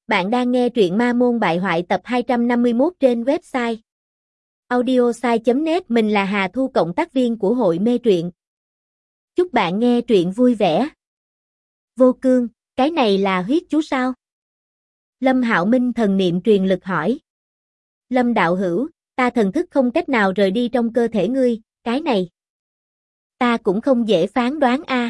Bạn đang nghe truyện Ma Môn Bại Hoại tập 251 trên website audiosai.net. Mình là Hà Thu, cộng tác viên của hội mê truyện. Chúc bạn nghe truyện vui vẻ. Vô Cương, cái này là huyết chú sao? Lâm Hạo Minh thần niệm truyền lực hỏi. Lâm đạo hữu, ta thần thức không cách nào rời đi trong cơ thể ngươi, cái này ta cũng không dễ phán đoán a.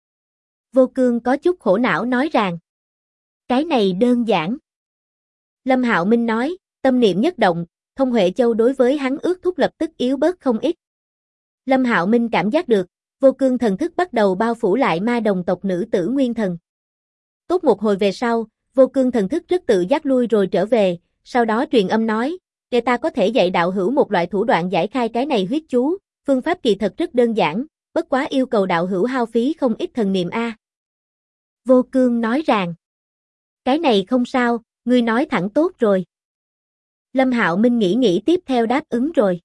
Vô Cương có chút khổ não nói rằng. Cái này đơn giản. Lâm Hạo Minh nói, tâm niệm nhất động, Thông Huệ Châu đối với hắn ước thúc lập tức yếu bớt không ít. Lâm Hạo Minh cảm giác được, Vô Cương thần thức bắt đầu bao phủ lại ma đồng tộc nữ tử nguyên thần. Tốt một hồi về sau, Vô Cương thần thức rất tự giác lui rồi trở về, sau đó truyền âm nói, để ta có thể dạy đạo hữu một loại thủ đoạn giải khai cái này huyết chú, phương pháp kỳ thật rất đơn giản, bất quá yêu cầu đạo hữu hao phí không ít thần niệm a. Vô Cương nói rằng, cái này không sao, ngươi nói thẳng tốt rồi. Lâm Hạo Minh nghĩ tiếp theo đáp ứng rồi.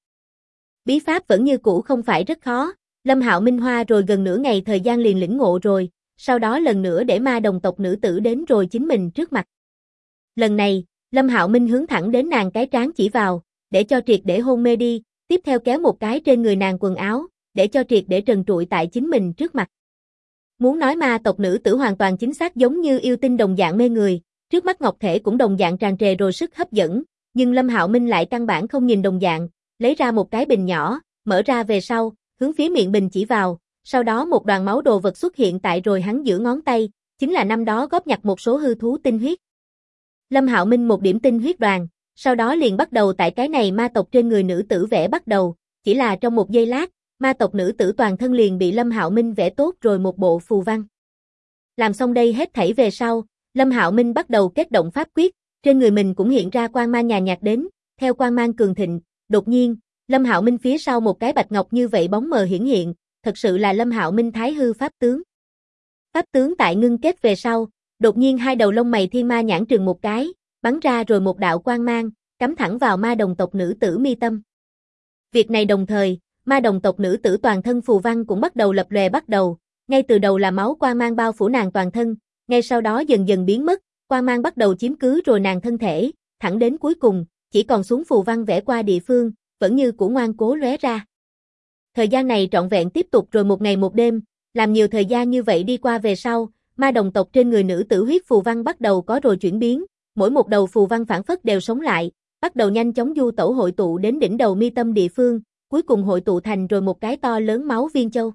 Bí pháp vẫn như cũ không phải rất khó, Lâm Hạo Minh hoa rồi gần nửa ngày thời gian liền lĩnh ngộ rồi, sau đó lần nữa để ma đồng tộc nữ tử đến rồi chính mình trước mặt. Lần này, Lâm Hạo Minh hướng thẳng đến nàng cái trán chỉ vào, để cho triệt để hôn mê đi, tiếp theo kéo một cái trên người nàng quần áo, để cho triệt để trần trụi tại chính mình trước mặt. Muốn nói ma tộc nữ tử hoàn toàn chính xác giống như yêu tinh đồng dạng mê người, trước mắt ngọc thể cũng đồng dạng tràn trề rồi sức hấp dẫn, nhưng Lâm Hạo Minh lại căn bản không nhìn đồng dạng, lấy ra một cái bình nhỏ, mở ra về sau, hướng phía miệng bình chỉ vào, sau đó một đoàn máu đồ vật xuất hiện tại rồi hắn giữa ngón tay, chính là năm đó góp nhặt một số hư thú tinh huyết. Lâm Hạo Minh một điểm tinh huyết đoàn, sau đó liền bắt đầu tại cái này ma tộc trên người nữ tử vẽ bắt đầu, chỉ là trong một giây lát, ma tộc nữ tử toàn thân liền bị Lâm Hạo Minh vẽ tốt rồi một bộ phù văn. Làm xong đây hết thảy về sau, Lâm Hạo Minh bắt đầu kết động pháp quyết, trên người mình cũng hiện ra quang mang nhàn nhạt đến, theo quang mang cường thịnh, đột nhiên, Lâm Hạo Minh phía sau một cái bạch ngọc như vậy bóng mờ hiển hiện, thật sự là Lâm Hạo Minh Thái Hư pháp tướng. Pháp tướng tại ngưng kết về sau, đột nhiên hai đầu lông mày thiên ma nhãn trừng một cái, bắn ra rồi một đạo quang mang, cắm thẳng vào ma đồng tộc nữ tử mi tâm. Việc này đồng thời, ma đồng tộc nữ tử toàn thân phù văn cũng bắt đầu lập lòe bắt đầu, ngay từ đầu là máu quang mang bao phủ nàng toàn thân, ngay sau đó dần dần biến mất, quang mang bắt đầu chiếm cứ rồi nàng thân thể, thẳng đến cuối cùng, chỉ còn xuống phù văn vẽ qua địa phương, vẫn như cũ ngoan cố lóe ra. Thời gian này trọn vẹn tiếp tục rồi một ngày một đêm, làm nhiều thời gian như vậy đi qua về sau, ma đồng tộc trên người nữ tử huyết phù văn bắt đầu có rồi chuyển biến, mỗi một đầu phù văn phản phất đều sống lại, bắt đầu nhanh chóng du tẩu hội tụ đến đỉnh đầu mi tâm địa phương, cuối cùng hội tụ thành rồi một cái to lớn máu viên châu.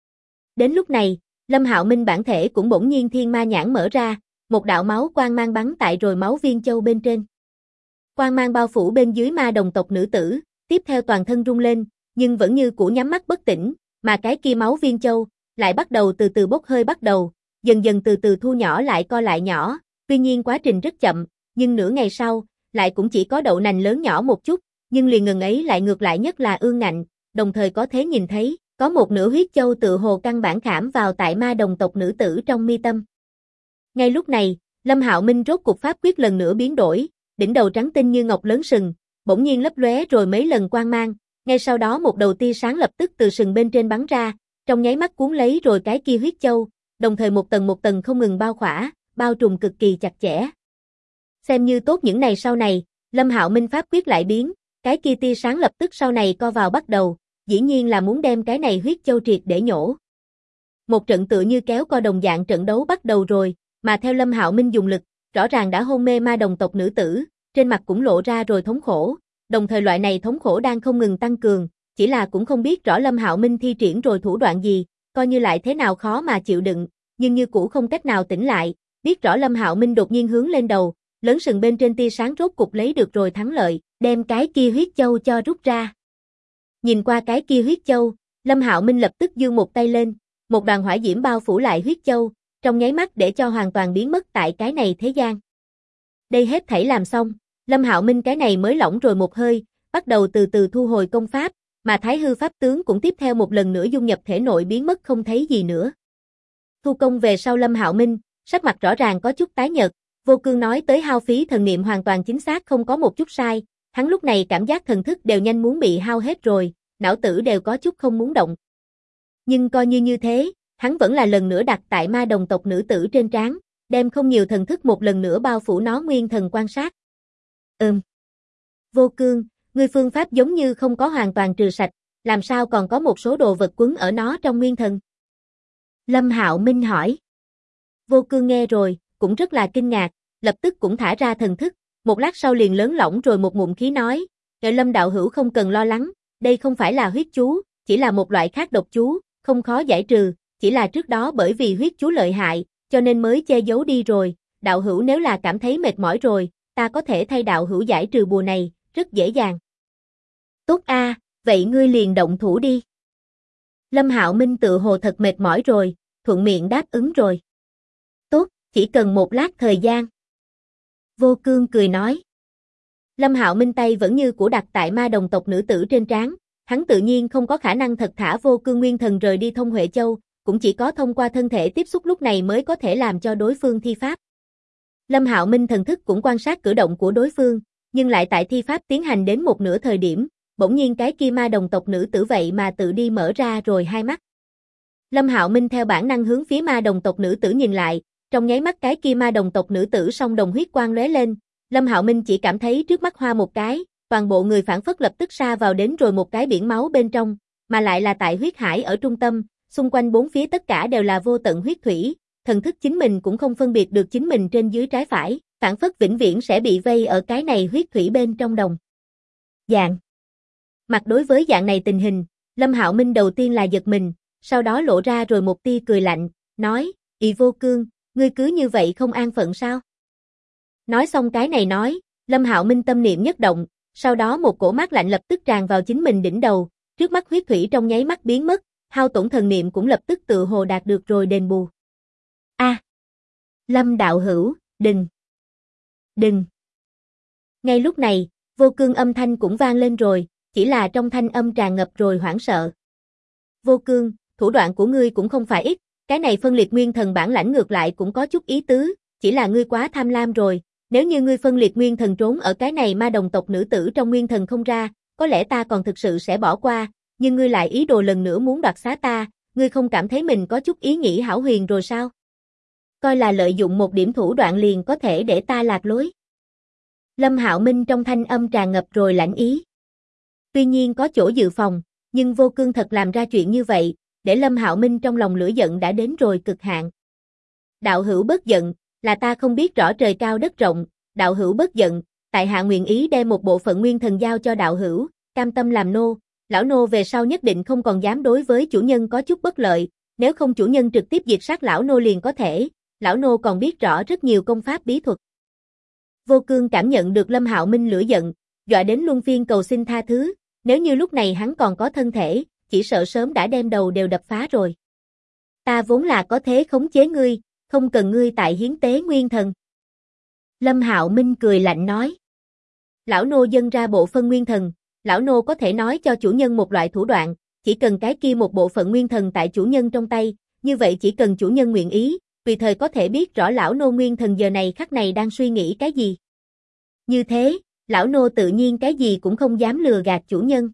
Đến lúc này, Lâm Hạo Minh bản thể cũng bỗng nhiên thiên ma nhãn mở ra, một đạo máu quang mang bắn tại rồi máu viên châu bên trên. Quang mang bao phủ bên dưới ma đồng tộc nữ tử, tiếp theo toàn thân rung lên, nhưng vẫn như cũ nhắm mắt bất tỉnh, mà cái kia máu viên châu lại bắt đầu từ từ bốc hơi bắt đầu, dần dần từ từ thu nhỏ lại co lại nhỏ, tuy nhiên quá trình rất chậm, nhưng nửa ngày sau, lại cũng chỉ có đậu nành lớn nhỏ một chút, nhưng liền ngừng ấy lại ngược lại nhất là ương ngạnh, đồng thời có thể nhìn thấy, có một nửa huyết châu tự hồ căn bản khảm vào tại ma đồng tộc nữ tử trong mi tâm. Ngay lúc này, Lâm Hạo Minh rốt cục pháp quyết lần nữa biến đổi, đỉnh đầu trắng tinh như ngọc lớn sừng, bỗng nhiên lấp lóe rồi mấy lần quang mang, ngay sau đó một đầu tia sáng lập tức từ sừng bên trên bắn ra, trong nháy mắt cuốn lấy rồi cái kia huyết châu, đồng thời một tầng không ngừng bao khỏa, bao trùm cực kỳ chặt chẽ. Xem như tốt những này sau này, Lâm Hạo Minh pháp quyết lại biến, cái kia tia sáng lập tức sau này co vào bắt đầu, dĩ nhiên là muốn đem cái này huyết châu triệt để nhổ. Một trận tựa như kéo co đồng dạng trận đấu bắt đầu rồi, mà theo Lâm Hạo Minh dùng lực, rõ ràng đã hôn mê ma đồng tộc nữ tử, trên mặt cũng lộ ra rồi thống khổ, đồng thời loại này thống khổ đang không ngừng tăng cường, chỉ là cũng không biết rõ Lâm Hạo Minh thi triển rồi thủ đoạn gì, coi như lại thế nào khó mà chịu đựng, nhưng như cũ không cách nào tỉnh lại, biết rõ Lâm Hạo Minh đột nhiên hướng lên đầu, lớn sừng bên trên tia sáng rốt cục lấy được rồi thắng lợi, đem cái kia huyết châu cho rút ra. Nhìn qua cái kia huyết châu, Lâm Hạo Minh lập tức giương một tay lên, một đoàn hỏa diễm bao phủ lại huyết châu, trong nháy mắt để cho hoàn toàn biến mất tại cái này thế gian. Đây hết thảy làm xong, Lâm Hạo Minh cái này mới lỏng rồi một hơi, bắt đầu từ từ thu hồi công pháp, mà Thái Hư pháp tướng cũng tiếp theo một lần nữa dung nhập thể nội biến mất không thấy gì nữa. Thu công về sau Lâm Hạo Minh, sắc mặt rõ ràng có chút tái nhợt, Vô Cương nói tới hao phí thần niệm hoàn toàn chính xác không có một chút sai, hắn lúc này cảm giác thần thức đều nhanh muốn bị hao hết rồi, não tử đều có chút không muốn động. Nhưng coi như thế, hắn vẫn là lần nữa đặt tại ma đồng tộc nữ tử trên trán, đem không nhiều thần thức một lần nữa bao phủ nó nguyên thần quan sát. Vô Cương, ngươi phương pháp giống như không có hoàn toàn trừ sạch, làm sao còn có một số đồ vật quấn ở nó trong nguyên thần? Lâm Hạo Minh hỏi. Vô Cương nghe rồi, cũng rất là kinh ngạc, lập tức cũng thả ra thần thức, một lát sau liền lớn lỏng rồi một ngụm khí nói, Lâm đạo hữu không cần lo lắng, đây không phải là huyết chú, chỉ là một loại khác độc chú, không khó giải trừ, chỉ là trước đó bởi vì huyết chú lợi hại, cho nên mới che giấu đi rồi, đạo hữu nếu là cảm thấy mệt mỏi rồi, ta có thể thay đạo hữu giải trừ bùa này, rất dễ dàng. Tốt a, vậy ngươi liền động thủ đi. Lâm Hạo Minh tự hồ thật mệt mỏi rồi, thuận miệng đáp ứng rồi. Tốt, chỉ cần một lát thời gian. Vô Cương cười nói. Lâm Hạo Minh tay vẫn như cũ đặt tại ma đồng tộc nữ tử trên trán, hắn tự nhiên không có khả năng thật thả Vô Cương nguyên thần rời đi Thông Huệ Châu, cũng chỉ có thông qua thân thể tiếp xúc lúc này mới có thể làm cho đối phương thi pháp. Lâm Hạo Minh thần thức cũng quan sát cử động của đối phương, nhưng lại tại thi pháp tiến hành đến một nửa thời điểm, bỗng nhiên cái kia ma đồng tộc nữ tử vậy mà tự đi mở ra rồi hai mắt. Lâm Hạo Minh theo bản năng hướng phía ma đồng tộc nữ tử nhìn lại, trong nháy mắt cái kia ma đồng tộc nữ tử song đồng huyết quang lóe lên, Lâm Hạo Minh chỉ cảm thấy trước mắt hoa một cái, toàn bộ người phảng phất lập tức sa vào đến rồi một cái biển máu bên trong, mà lại là tại huyết hải ở trung tâm, xung quanh bốn phía tất cả đều là vô tận huyết thủy, thần thức chính mình cũng không phân biệt được chính mình trên dưới trái phải, phảng phất vĩnh viễn sẽ bị vây ở cái này huyết thủy bên trong đồng. Dạng. Mặt đối với dạng này tình hình, Lâm Hạo Minh đầu tiên là giật mình, sau đó lộ ra rồi một tia cười lạnh, nói, Vô Cương, ngươi cứ như vậy không an phận sao? Nói xong cái này nói, Lâm Hạo Minh tâm niệm nhất động, sau đó một cổ mát lạnh lập tức tràn vào chính mình đỉnh đầu, trước mắt huyết thủy trong nháy mắt biến mất, hao tổn thần niệm cũng lập tức tự hồ đạt được rồi đền bù. Lâm đạo hữu, đừng. Ngay lúc này, Vô Cương âm thanh cũng vang lên rồi, chỉ là trong thanh âm tràn ngập rồi hoảng sợ. Vô Cương, thủ đoạn của ngươi cũng không phải ít, cái này phân liệt nguyên thần bản lãnh ngược lại cũng có chút ý tứ, chỉ là ngươi quá tham lam rồi, nếu như ngươi phân liệt nguyên thần trốn ở cái này ma đồng tộc nữ tử trong nguyên thần không ra, có lẽ ta còn thực sự sẽ bỏ qua, nhưng ngươi lại ý đồ lần nữa muốn đoạt xá ta, ngươi không cảm thấy mình có chút ý nghĩ hão huyền rồi sao? Coi là lợi dụng một điểm thủ đoạn liền có thể để ta lạc lối. Lâm Hạo Minh trong thanh âm tràn ngập rồi lãnh ý. Tuy nhiên có chỗ dự phòng, nhưng Vô Cương thật làm ra chuyện như vậy, để Lâm Hạo Minh trong lòng lửa giận đã đến rồi cực hạn. Đạo hữu bất giận, là ta không biết rõ trời cao đất rộng, đạo hữu bất giận, tại hạ nguyện ý đem một bộ phận nguyên thần giao cho đạo hữu, cam tâm làm nô, lão nô về sau nhất định không còn dám đối với chủ nhân có chút bất lợi, nếu không chủ nhân trực tiếp diệt sát lão nô liền có thể, lão nô còn biết rõ rất nhiều công pháp bí thuật. Vô Cương cảm nhận được Lâm Hạo Minh lửa giận, dọa đến luân phiên cầu xin tha thứ, nếu như lúc này hắn còn có thân thể, chỉ sợ sớm đã đem đầu đều đập phá rồi. Ta vốn là có thế khống chế ngươi, không cần ngươi tại hiến tế nguyên thần. Lâm Hạo Minh cười lạnh nói. Lão nô dâng ra bộ phân nguyên thần, lão nô có thể nói cho chủ nhân một loại thủ đoạn, chỉ cần cái kia một bộ phận nguyên thần tại chủ nhân trong tay, như vậy chỉ cần chủ nhân nguyện ý, tùy thời có thể biết rõ lão nô nguyên thần giờ này khắc này đang suy nghĩ cái gì. Như thế, lão nô tự nhiên cái gì cũng không dám lừa gạt chủ nhân.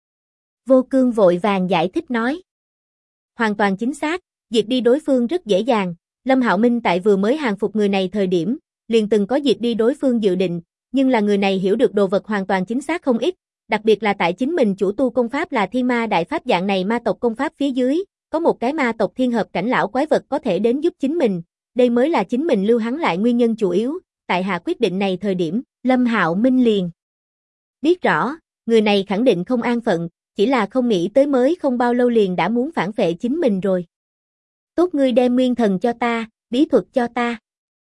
Vô Cương vội vàng giải thích nói. Hoàn toàn chính xác, diệt đi đối phương rất dễ dàng, Lâm Hạo Minh tại vừa mới hàng phục người này thời điểm, liền từng có diệt đi đối phương dự định, nhưng là người này hiểu được đồ vật hoàn toàn chính xác không ít, đặc biệt là tại chính mình chủ tu công pháp là Thiên Ma Đại Pháp dạng này ma tộc công pháp phía dưới, có một cái ma tộc thiên hợp cảnh lão quái vật có thể đến giúp chính mình, đây mới là chính mình lưu hắn lại nguyên nhân chủ yếu, tại hạ quyết định này thời điểm, Lâm Hạo Minh liền biết rõ, người này khẳng định không an phận, chỉ là không nghĩ tới mới không bao lâu liền đã muốn phản phệ chính mình rồi. Tốt ngươi đem nguyên thần cho ta, bí thuật cho ta.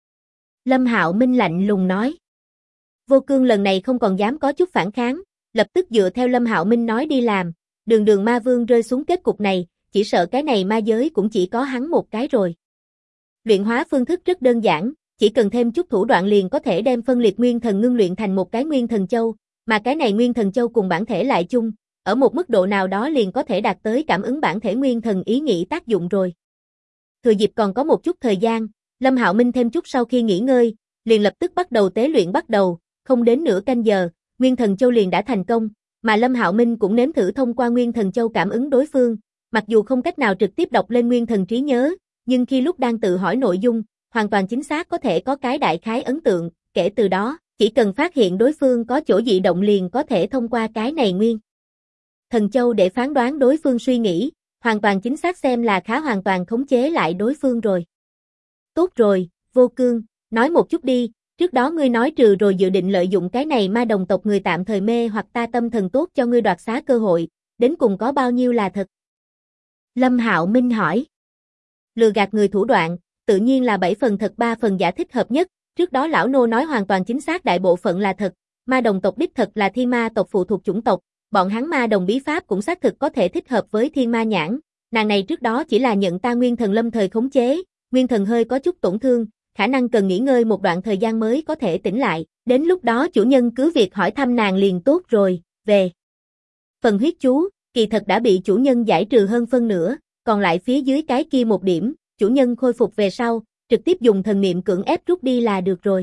Lâm Hạo Minh lạnh lùng nói. Vô Cương lần này không còn dám có chút phản kháng, lập tức dựa theo Lâm Hạo Minh nói đi làm, đường ma vương rơi xuống kết cục này, chỉ sợ cái này ma giới cũng chỉ có hắn một cái rồi. Luyện hóa phương thức rất đơn giản, chỉ cần thêm chút thủ đoạn liền có thể đem phân liệt nguyên thần ngưng luyện thành một cái nguyên thần châu, mà cái này nguyên thần châu cùng bản thể lại chung, ở một mức độ nào đó liền có thể đạt tới cảm ứng bản thể nguyên thần ý nghĩ tác dụng rồi. Thừa dịp còn có một chút thời gian, Lâm Hạo Minh thêm chút sau khi nghỉ ngơi, liền lập tức bắt đầu tế luyện bắt đầu, không đến nửa canh giờ, Nguyên Thần Châu liền đã thành công, mà Lâm Hạo Minh cũng nếm thử thông qua Nguyên Thần Châu cảm ứng đối phương, mặc dù không cách nào trực tiếp đọc lên Nguyên Thần trí nhớ, nhưng khi lúc đang tự hỏi nội dung, hoàn toàn chính xác có thể có cái đại khái ấn tượng, kể từ đó, chỉ cần phát hiện đối phương có chỗ dị động liền có thể thông qua cái này nguyên Thần Châu để phán đoán đối phương suy nghĩ, hoàn toàn chính xác xem là khá hoàn toàn khống chế lại đối phương rồi. Tốt rồi, Vô Cương, nói một chút đi, trước đó ngươi nói trừ rồi dự định lợi dụng cái này ma đồng tộc người tạm thời mê hoặc ta tâm thần tốt cho ngươi đoạt xá cơ hội, đến cùng có bao nhiêu là thật? Lâm Hạo Minh hỏi. Lừa gạt người thủ đoạn, tự nhiên là 7 phần thật 3 phần giả thích hợp nhất, trước đó lão nô nói hoàn toàn chính xác đại bộ phận là thật, ma đồng tộc đích thật là thiên ma tộc phụ thuộc chủng tộc, bọn hắn ma đồng bí pháp cũng xác thực có thể thích hợp với thiên ma nhãn, nàng này trước đó chỉ là nhận ta nguyên thần lâm thời khống chế, nguyên thần hơi có chút tổn thương, khả năng cần nghỉ ngơi một đoạn thời gian mới có thể tỉnh lại, đến lúc đó chủ nhân cứ việc hỏi thăm nàng liền tốt rồi, về. Phần huyết chú, kỳ thật đã bị chủ nhân giải trừ hơn phân nửa, còn lại phía dưới cái kia một điểm, chủ nhân khôi phục về sau, trực tiếp dùng thần niệm cưỡng ép rút đi là được rồi.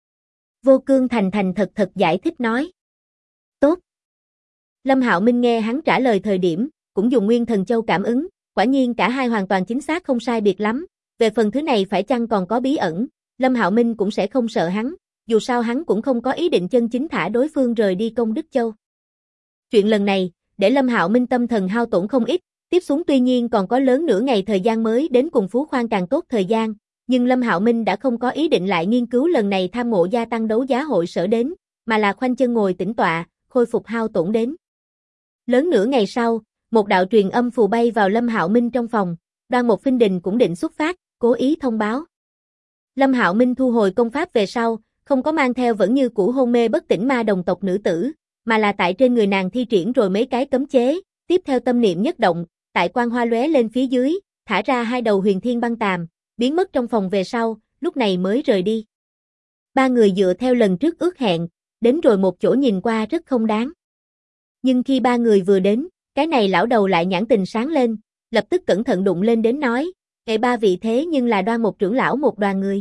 Vô Cương thành thành thật thật giải thích nói. Tốt. Lâm Hạo Minh nghe hắn trả lời thời điểm, cũng dùng Nguyên Thần Châu cảm ứng, quả nhiên cả hai hoàn toàn chính xác không sai biệt lắm. Về phần thứ này phải chăng còn có bí ẩn, Lâm Hạo Minh cũng sẽ không sợ hắn, dù sao hắn cũng không có ý định chân chính thả đối phương rời đi Công Đức Châu. Chuyện lần này, để Lâm Hạo Minh tâm thần hao tổn không ít, tiếp xuống tuy nhiên còn có lớn nửa ngày thời gian mới đến cùng Phú Khoan càng tốt thời gian, nhưng Lâm Hạo Minh đã không có ý định lại nghiên cứu lần này tham ngộ gia tăng đấu giá hội sở đến, mà là khoanh chân ngồi tĩnh tọa, khôi phục hao tổn đến. Lớn nửa ngày sau, một đạo truyền âm phù bay vào Lâm Hạo Minh trong phòng, Đoan Mộc Phinh Đình cũng định xuất phát, cố ý thông báo. Lâm Hạo Minh thu hồi công pháp về sau, không có mang theo vẫn như cũ hôn mê bất tỉnh ma đồng tộc nữ tử, mà là tại trên người nàng thi triển rồi mấy cái cấm chế, tiếp theo tâm niệm nhất động, tại quang hoa lóe lên phía dưới, thả ra 2 đầu huyền thiên băng tàm, biến mất trong phòng về sau, lúc này mới rời đi. Ba người dựa theo lần trước ước hẹn, đến rồi một chỗ nhìn qua rất không đáng. Nhưng khi ba người vừa đến, cái này lão đầu lại nhãn tình sáng lên, lập tức cẩn thận đụng lên đến nói, "Ê, ba vị thế nhưng là Đoan Mộc trưởng lão một đoàn người.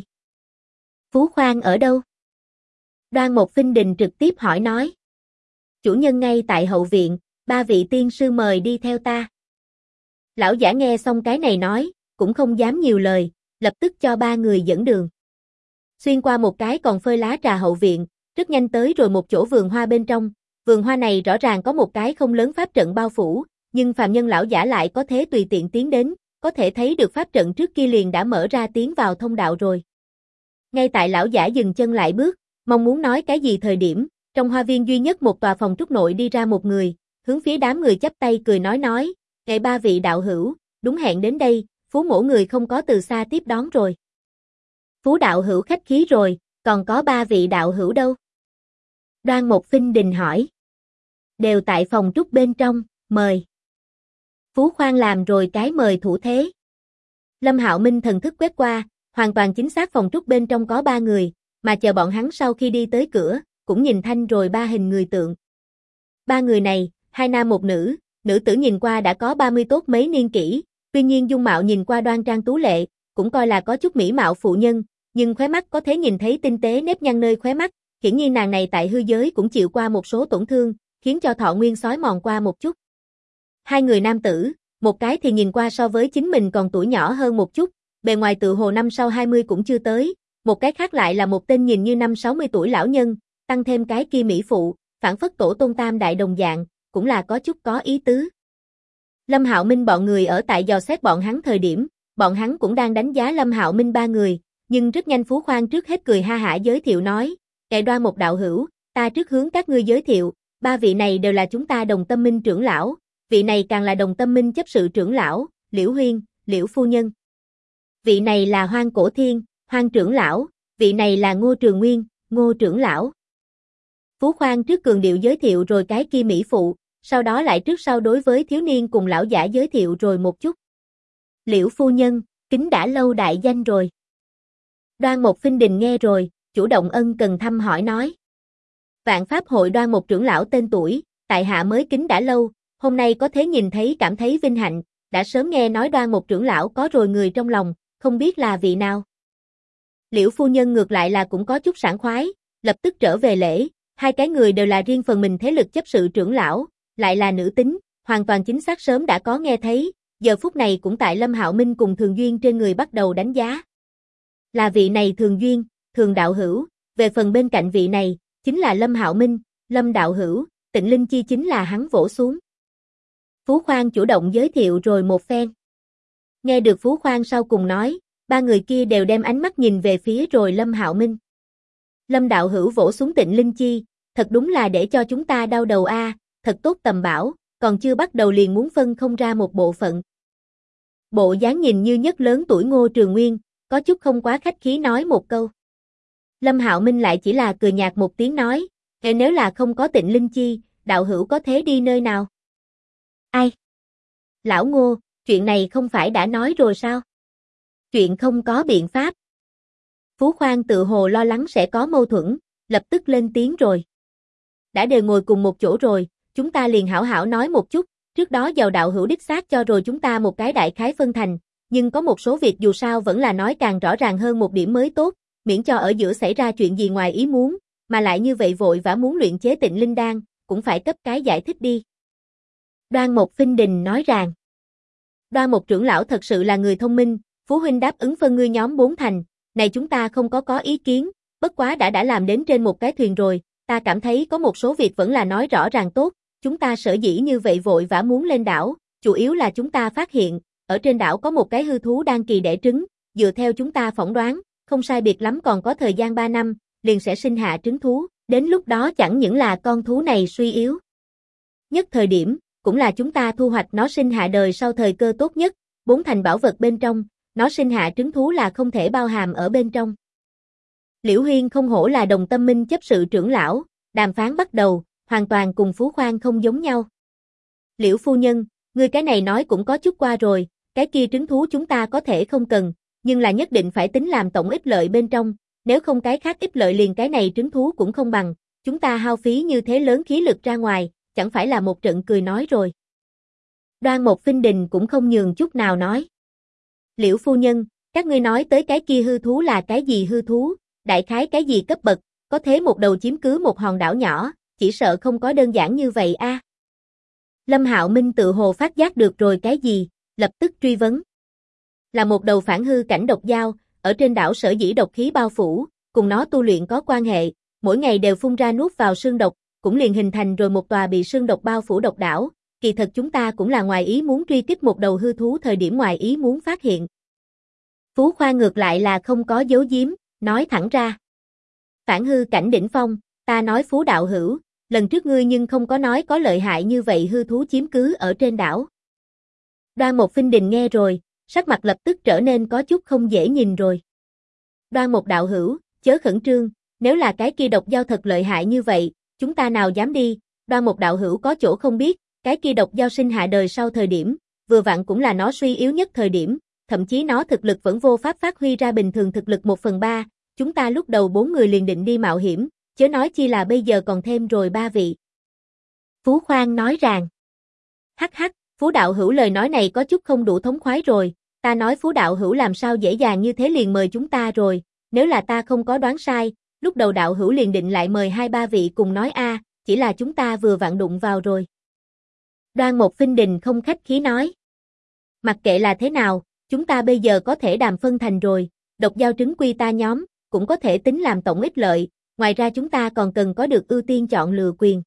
Phú Khoan ở đâu?" Đoan Mộc Phinh Đình trực tiếp hỏi nói. "Chủ nhân ngay tại hậu viện, ba vị tiên sư mời đi theo ta." Lão giả nghe xong cái này nói, cũng không dám nhiều lời, lập tức cho ba người dẫn đường. Xuyên qua một cái còn phơi lá trà hậu viện, rất nhanh tới rồi một chỗ vườn hoa bên trong, vườn hoa này rõ ràng có một cái không lớn pháp trận bao phủ, nhưng phàm nhân lão giả lại có thể tùy tiện tiến đến, có thể thấy được pháp trận trước kia liền đã mở ra tiến vào thông đạo rồi. Ngay tại lão giả dừng chân lại bước, mong muốn nói cái gì thời điểm, trong hoa viên duy nhất một tòa phòng trúc nội đi ra một người, hướng phía đám người chắp tay cười nói, "Ngày ba vị đạo hữu, đúng hẹn đến đây, Phú mỗ người không có từ xa tiếp đón rồi." "Phú đạo hữu khách khí rồi, còn có ba vị đạo hữu đâu?" Đoan Mộc Phinh Đình hỏi. "Đều tại phòng trúc bên trong, mời." Phú Khoan làm rồi cái mời thủ thế. Lâm Hạo Minh thần thức quét qua, hoàn toàn chính xác phòng trúc bên trong có 3 người, mà chờ bọn hắn sau khi đi tới cửa, cũng nhìn thanh rồi 3 hình người tượng. 3 người này, 2 nam 1 nữ, nữ tử nhìn qua đã có 30 tốt mấy niên kỷ, tuy nhiên dung mạo nhìn qua đoan trang tú lệ, cũng coi là có chút mỹ mạo phụ nhân, nhưng khóe mắt có thể nhìn thấy tinh tế nếp nhăn nơi khóe mắt, hiển nhiên nàng này tại hư giới cũng chịu qua một số tổn thương, khiến cho thọ nguyên xói mòn qua một chút. 2 người nam tử, một cái thì nhìn qua so với chính mình còn tuổi nhỏ hơn một chút, bề ngoài tự hồ năm sau 20 cũng chưa tới, một cái khác lại là một tên nhìn như 5-60 tuổi lão nhân, tăng thêm cái kia mỹ phụ, phản phất tổ tôn tam đại đồng dạng, cũng là có chút có ý tứ. Lâm Hạo Minh bọn người ở tại dò xét bọn hắn thời điểm, bọn hắn cũng đang đánh giá Lâm Hạo Minh 3 người, nhưng rất nhanh Phú Khoan trước hết cười ha hả giới thiệu nói, "Ngài Đoan một đạo hữu, ta trước hướng các ngươi giới thiệu, 3 vị này đều là chúng ta Đồng Tâm Minh trưởng lão, vị này càng là Đồng Tâm Minh chấp sự trưởng lão, Liễu Huyên, Liễu phu nhân. Vị này là Hoang Cổ Thiên, Hoang trưởng lão, vị này là Ngô Trường Nguyên, Ngô trưởng lão." Phú Khoan trước cường điệu giới thiệu rồi cái kia mỹ phụ, sau đó lại trước sau đối với thiếu niên cùng lão giả giới thiệu rồi một chút. "Liễu phu nhân, kính đã lâu đại danh rồi." Đoan Mộc Phinh Đình nghe rồi, chủ động ân cần thăm hỏi nói. "Vạn Pháp hội Đoan Mộc trưởng lão tên tuổi, tại hạ mới kính đã lâu, hôm nay có thể nhìn thấy cảm thấy vinh hạnh, đã sớm nghe nói Đoan Mộc trưởng lão có rồi người trong lòng, không biết là vị nào." Liễu phu nhân ngược lại là cũng có chút sảng khoái, lập tức trở về lễ, 2 cái người đều là riêng phần mình thế lực chấp sự trưởng lão, lại là nữ tính, hoàn toàn chính xác sớm đã có nghe thấy, giờ phút này cũng tại Lâm Hạo Minh cùng Thường Duyên trên người bắt đầu đánh giá. Là vị này Thường Duyên, Thường đạo hữu, về phần bên cạnh vị này, chính là Lâm Hạo Minh, Lâm đạo hữu, Tịnh Linh Chi chính là hắn vỗ xuống. Phú Khoan chủ động giới thiệu rồi một phen. Nghe được Phú Khoan sau cùng nói, ba người kia đều đem ánh mắt nhìn về phía rồi Lâm Hạo Minh. Lâm đạo hữu vỗ xuống Tịnh Linh Chi, thật đúng là để cho chúng ta đau đầu a, thật tốt tầm bảo, còn chưa bắt đầu liền muốn phân không ra một bộ phận. Bộ dáng nhìn như nhất lớn tuổi Ngô Trường Nguyên, có chút không quá khách khí nói một câu. Lâm Hạo Minh lại chỉ là cười nhạt một tiếng nói, nếu là không có Tịnh Linh Chi, đạo hữu có thế đi nơi nào? Ai? Lão Ngô, chuyện này không phải đã nói rồi sao? Chuyện không có biện pháp. Phú Khoan tự hồ lo lắng sẽ có mâu thuẫn, lập tức lên tiếng rồi. Đã đều ngồi cùng một chỗ rồi, chúng ta liền hảo hảo nói một chút, trước đó Giàu đạo hữu đích xác cho rồi chúng ta một cái đại khái phân thành, nhưng có một số việc dù sao vẫn là nói càng rõ ràng hơn một điểm mới tốt, miễn cho ở giữa xảy ra chuyện gì ngoài ý muốn, mà lại như vậy vội vã muốn luyện chế Tịnh Linh đan, cũng phải cấp cái giải thích đi. Đoan Mộc Phinh Đình nói rằng, Đoan Mộc trưởng lão thật sự là người thông minh, Phú huynh đáp ứng phân ngươi nhóm 4 thành, này chúng ta không có ý kiến, bất quá đã làm đến trên một cái thuyền rồi, ta cảm thấy có một số việc vẫn là nói rõ ràng tốt, chúng ta sở dĩ như vậy vội vã muốn lên đảo, chủ yếu là chúng ta phát hiện, ở trên đảo có một cái hư thú đang kỳ đẻ trứng, dựa theo chúng ta phỏng đoán, không sai biệt lắm còn có thời gian 3 năm, liền sẽ sinh hạ trứng thú, đến lúc đó chẳng những là con thú này suy yếu nhất thời điểm, cũng là chúng ta thu hoạch nó sinh hạ đời sau thời cơ tốt nhất, 4 thành bảo vật bên trong, nó sinh hạ trứng thú là không thể bao hàm ở bên trong. Liễu Huyên không hổ là Đồng Tâm Minh chấp sự trưởng lão, đàm phán bắt đầu, hoàn toàn cùng Phú Khoan không giống nhau. Liễu phu nhân, ngươi cái này nói cũng có chút qua rồi, cái kia trứng thú chúng ta có thể không cần, nhưng là nhất định phải tính làm tổng ích lợi bên trong, nếu không cái khác ích lợi liền cái này trứng thú cũng không bằng, chúng ta hao phí như thế lớn khí lực ra ngoài, chẳng phải là một trận cười nói rồi. Đoan Mộc Phinh Đình cũng không nhường chút nào nói. Liễu phu nhân, các ngươi nói tới cái kia hư thú là cái gì hư thú, đại khái cái gì cấp bậc, có thế một đầu chiếm cứ một hòn đảo nhỏ, chỉ sợ không có đơn giản như vậy a. Lâm Hạo Minh tự hồ phát giác được rồi cái gì, lập tức truy vấn. Là một đầu phản hư cảnh độc dao, ở trên đảo sở dĩ độc khí bao phủ, cùng nó tu luyện có quan hệ, mỗi ngày đều phun ra nuốt vào sương độc, cũng liền hình thành rồi một tòa bị sương độc bao phủ độc đảo, kỳ thật chúng ta cũng là ngoài ý muốn truy kích một đầu hư thú thời điểm ngoài ý muốn phát hiện. Phú Khoan ngược lại là không có giấu giếm, nói thẳng ra. Phản hư cảnh đỉnh phong, ta nói Phú đạo hữu, lần trước ngươi nhưng không có nói có lợi hại như vậy hư thú chiếm cứ ở trên đảo. Đoan Mộc Phinh Đình nghe rồi, sắc mặt lập tức trở nên có chút không dễ nhìn rồi. Đoan Mộc đạo hữu, chớ khẩn trương, nếu là cái kia độc dao thật lợi hại như vậy, chúng ta nào dám đi, Đoan Mộc đạo hữu có chỗ không biết, cái kia độc dao sinh hạ đời sau thời điểm, vừa vặn cũng là nó suy yếu nhất thời điểm, thậm chí nó thực lực vẫn vô pháp phát huy ra bình thường thực lực 1/3, chúng ta lúc đầu 4 người liền định đi mạo hiểm, chớ nói chi là bây giờ còn thêm rồi 3 vị. Phú Khoan nói rằng, hắc hắc, Phú đạo hữu lời nói này có chút không đủ thống khoái rồi, ta nói Phú đạo hữu làm sao dễ dàng như thế liền mời chúng ta rồi, nếu là ta không có đoán sai, lúc đầu đạo hữu liền định lại mời 2-3 vị cùng nói a, chỉ là chúng ta vừa vặn đụng vào rồi. Đoan Mộc Phinh Đình không khách khí nói. Mặc kệ là thế nào, chúng ta bây giờ có thể đàm phân thành rồi, độc giao trứng quy ta nhóm, cũng có thể tính làm tổng ích lợi, ngoài ra chúng ta còn cần có được ưu tiên chọn lựa quyền.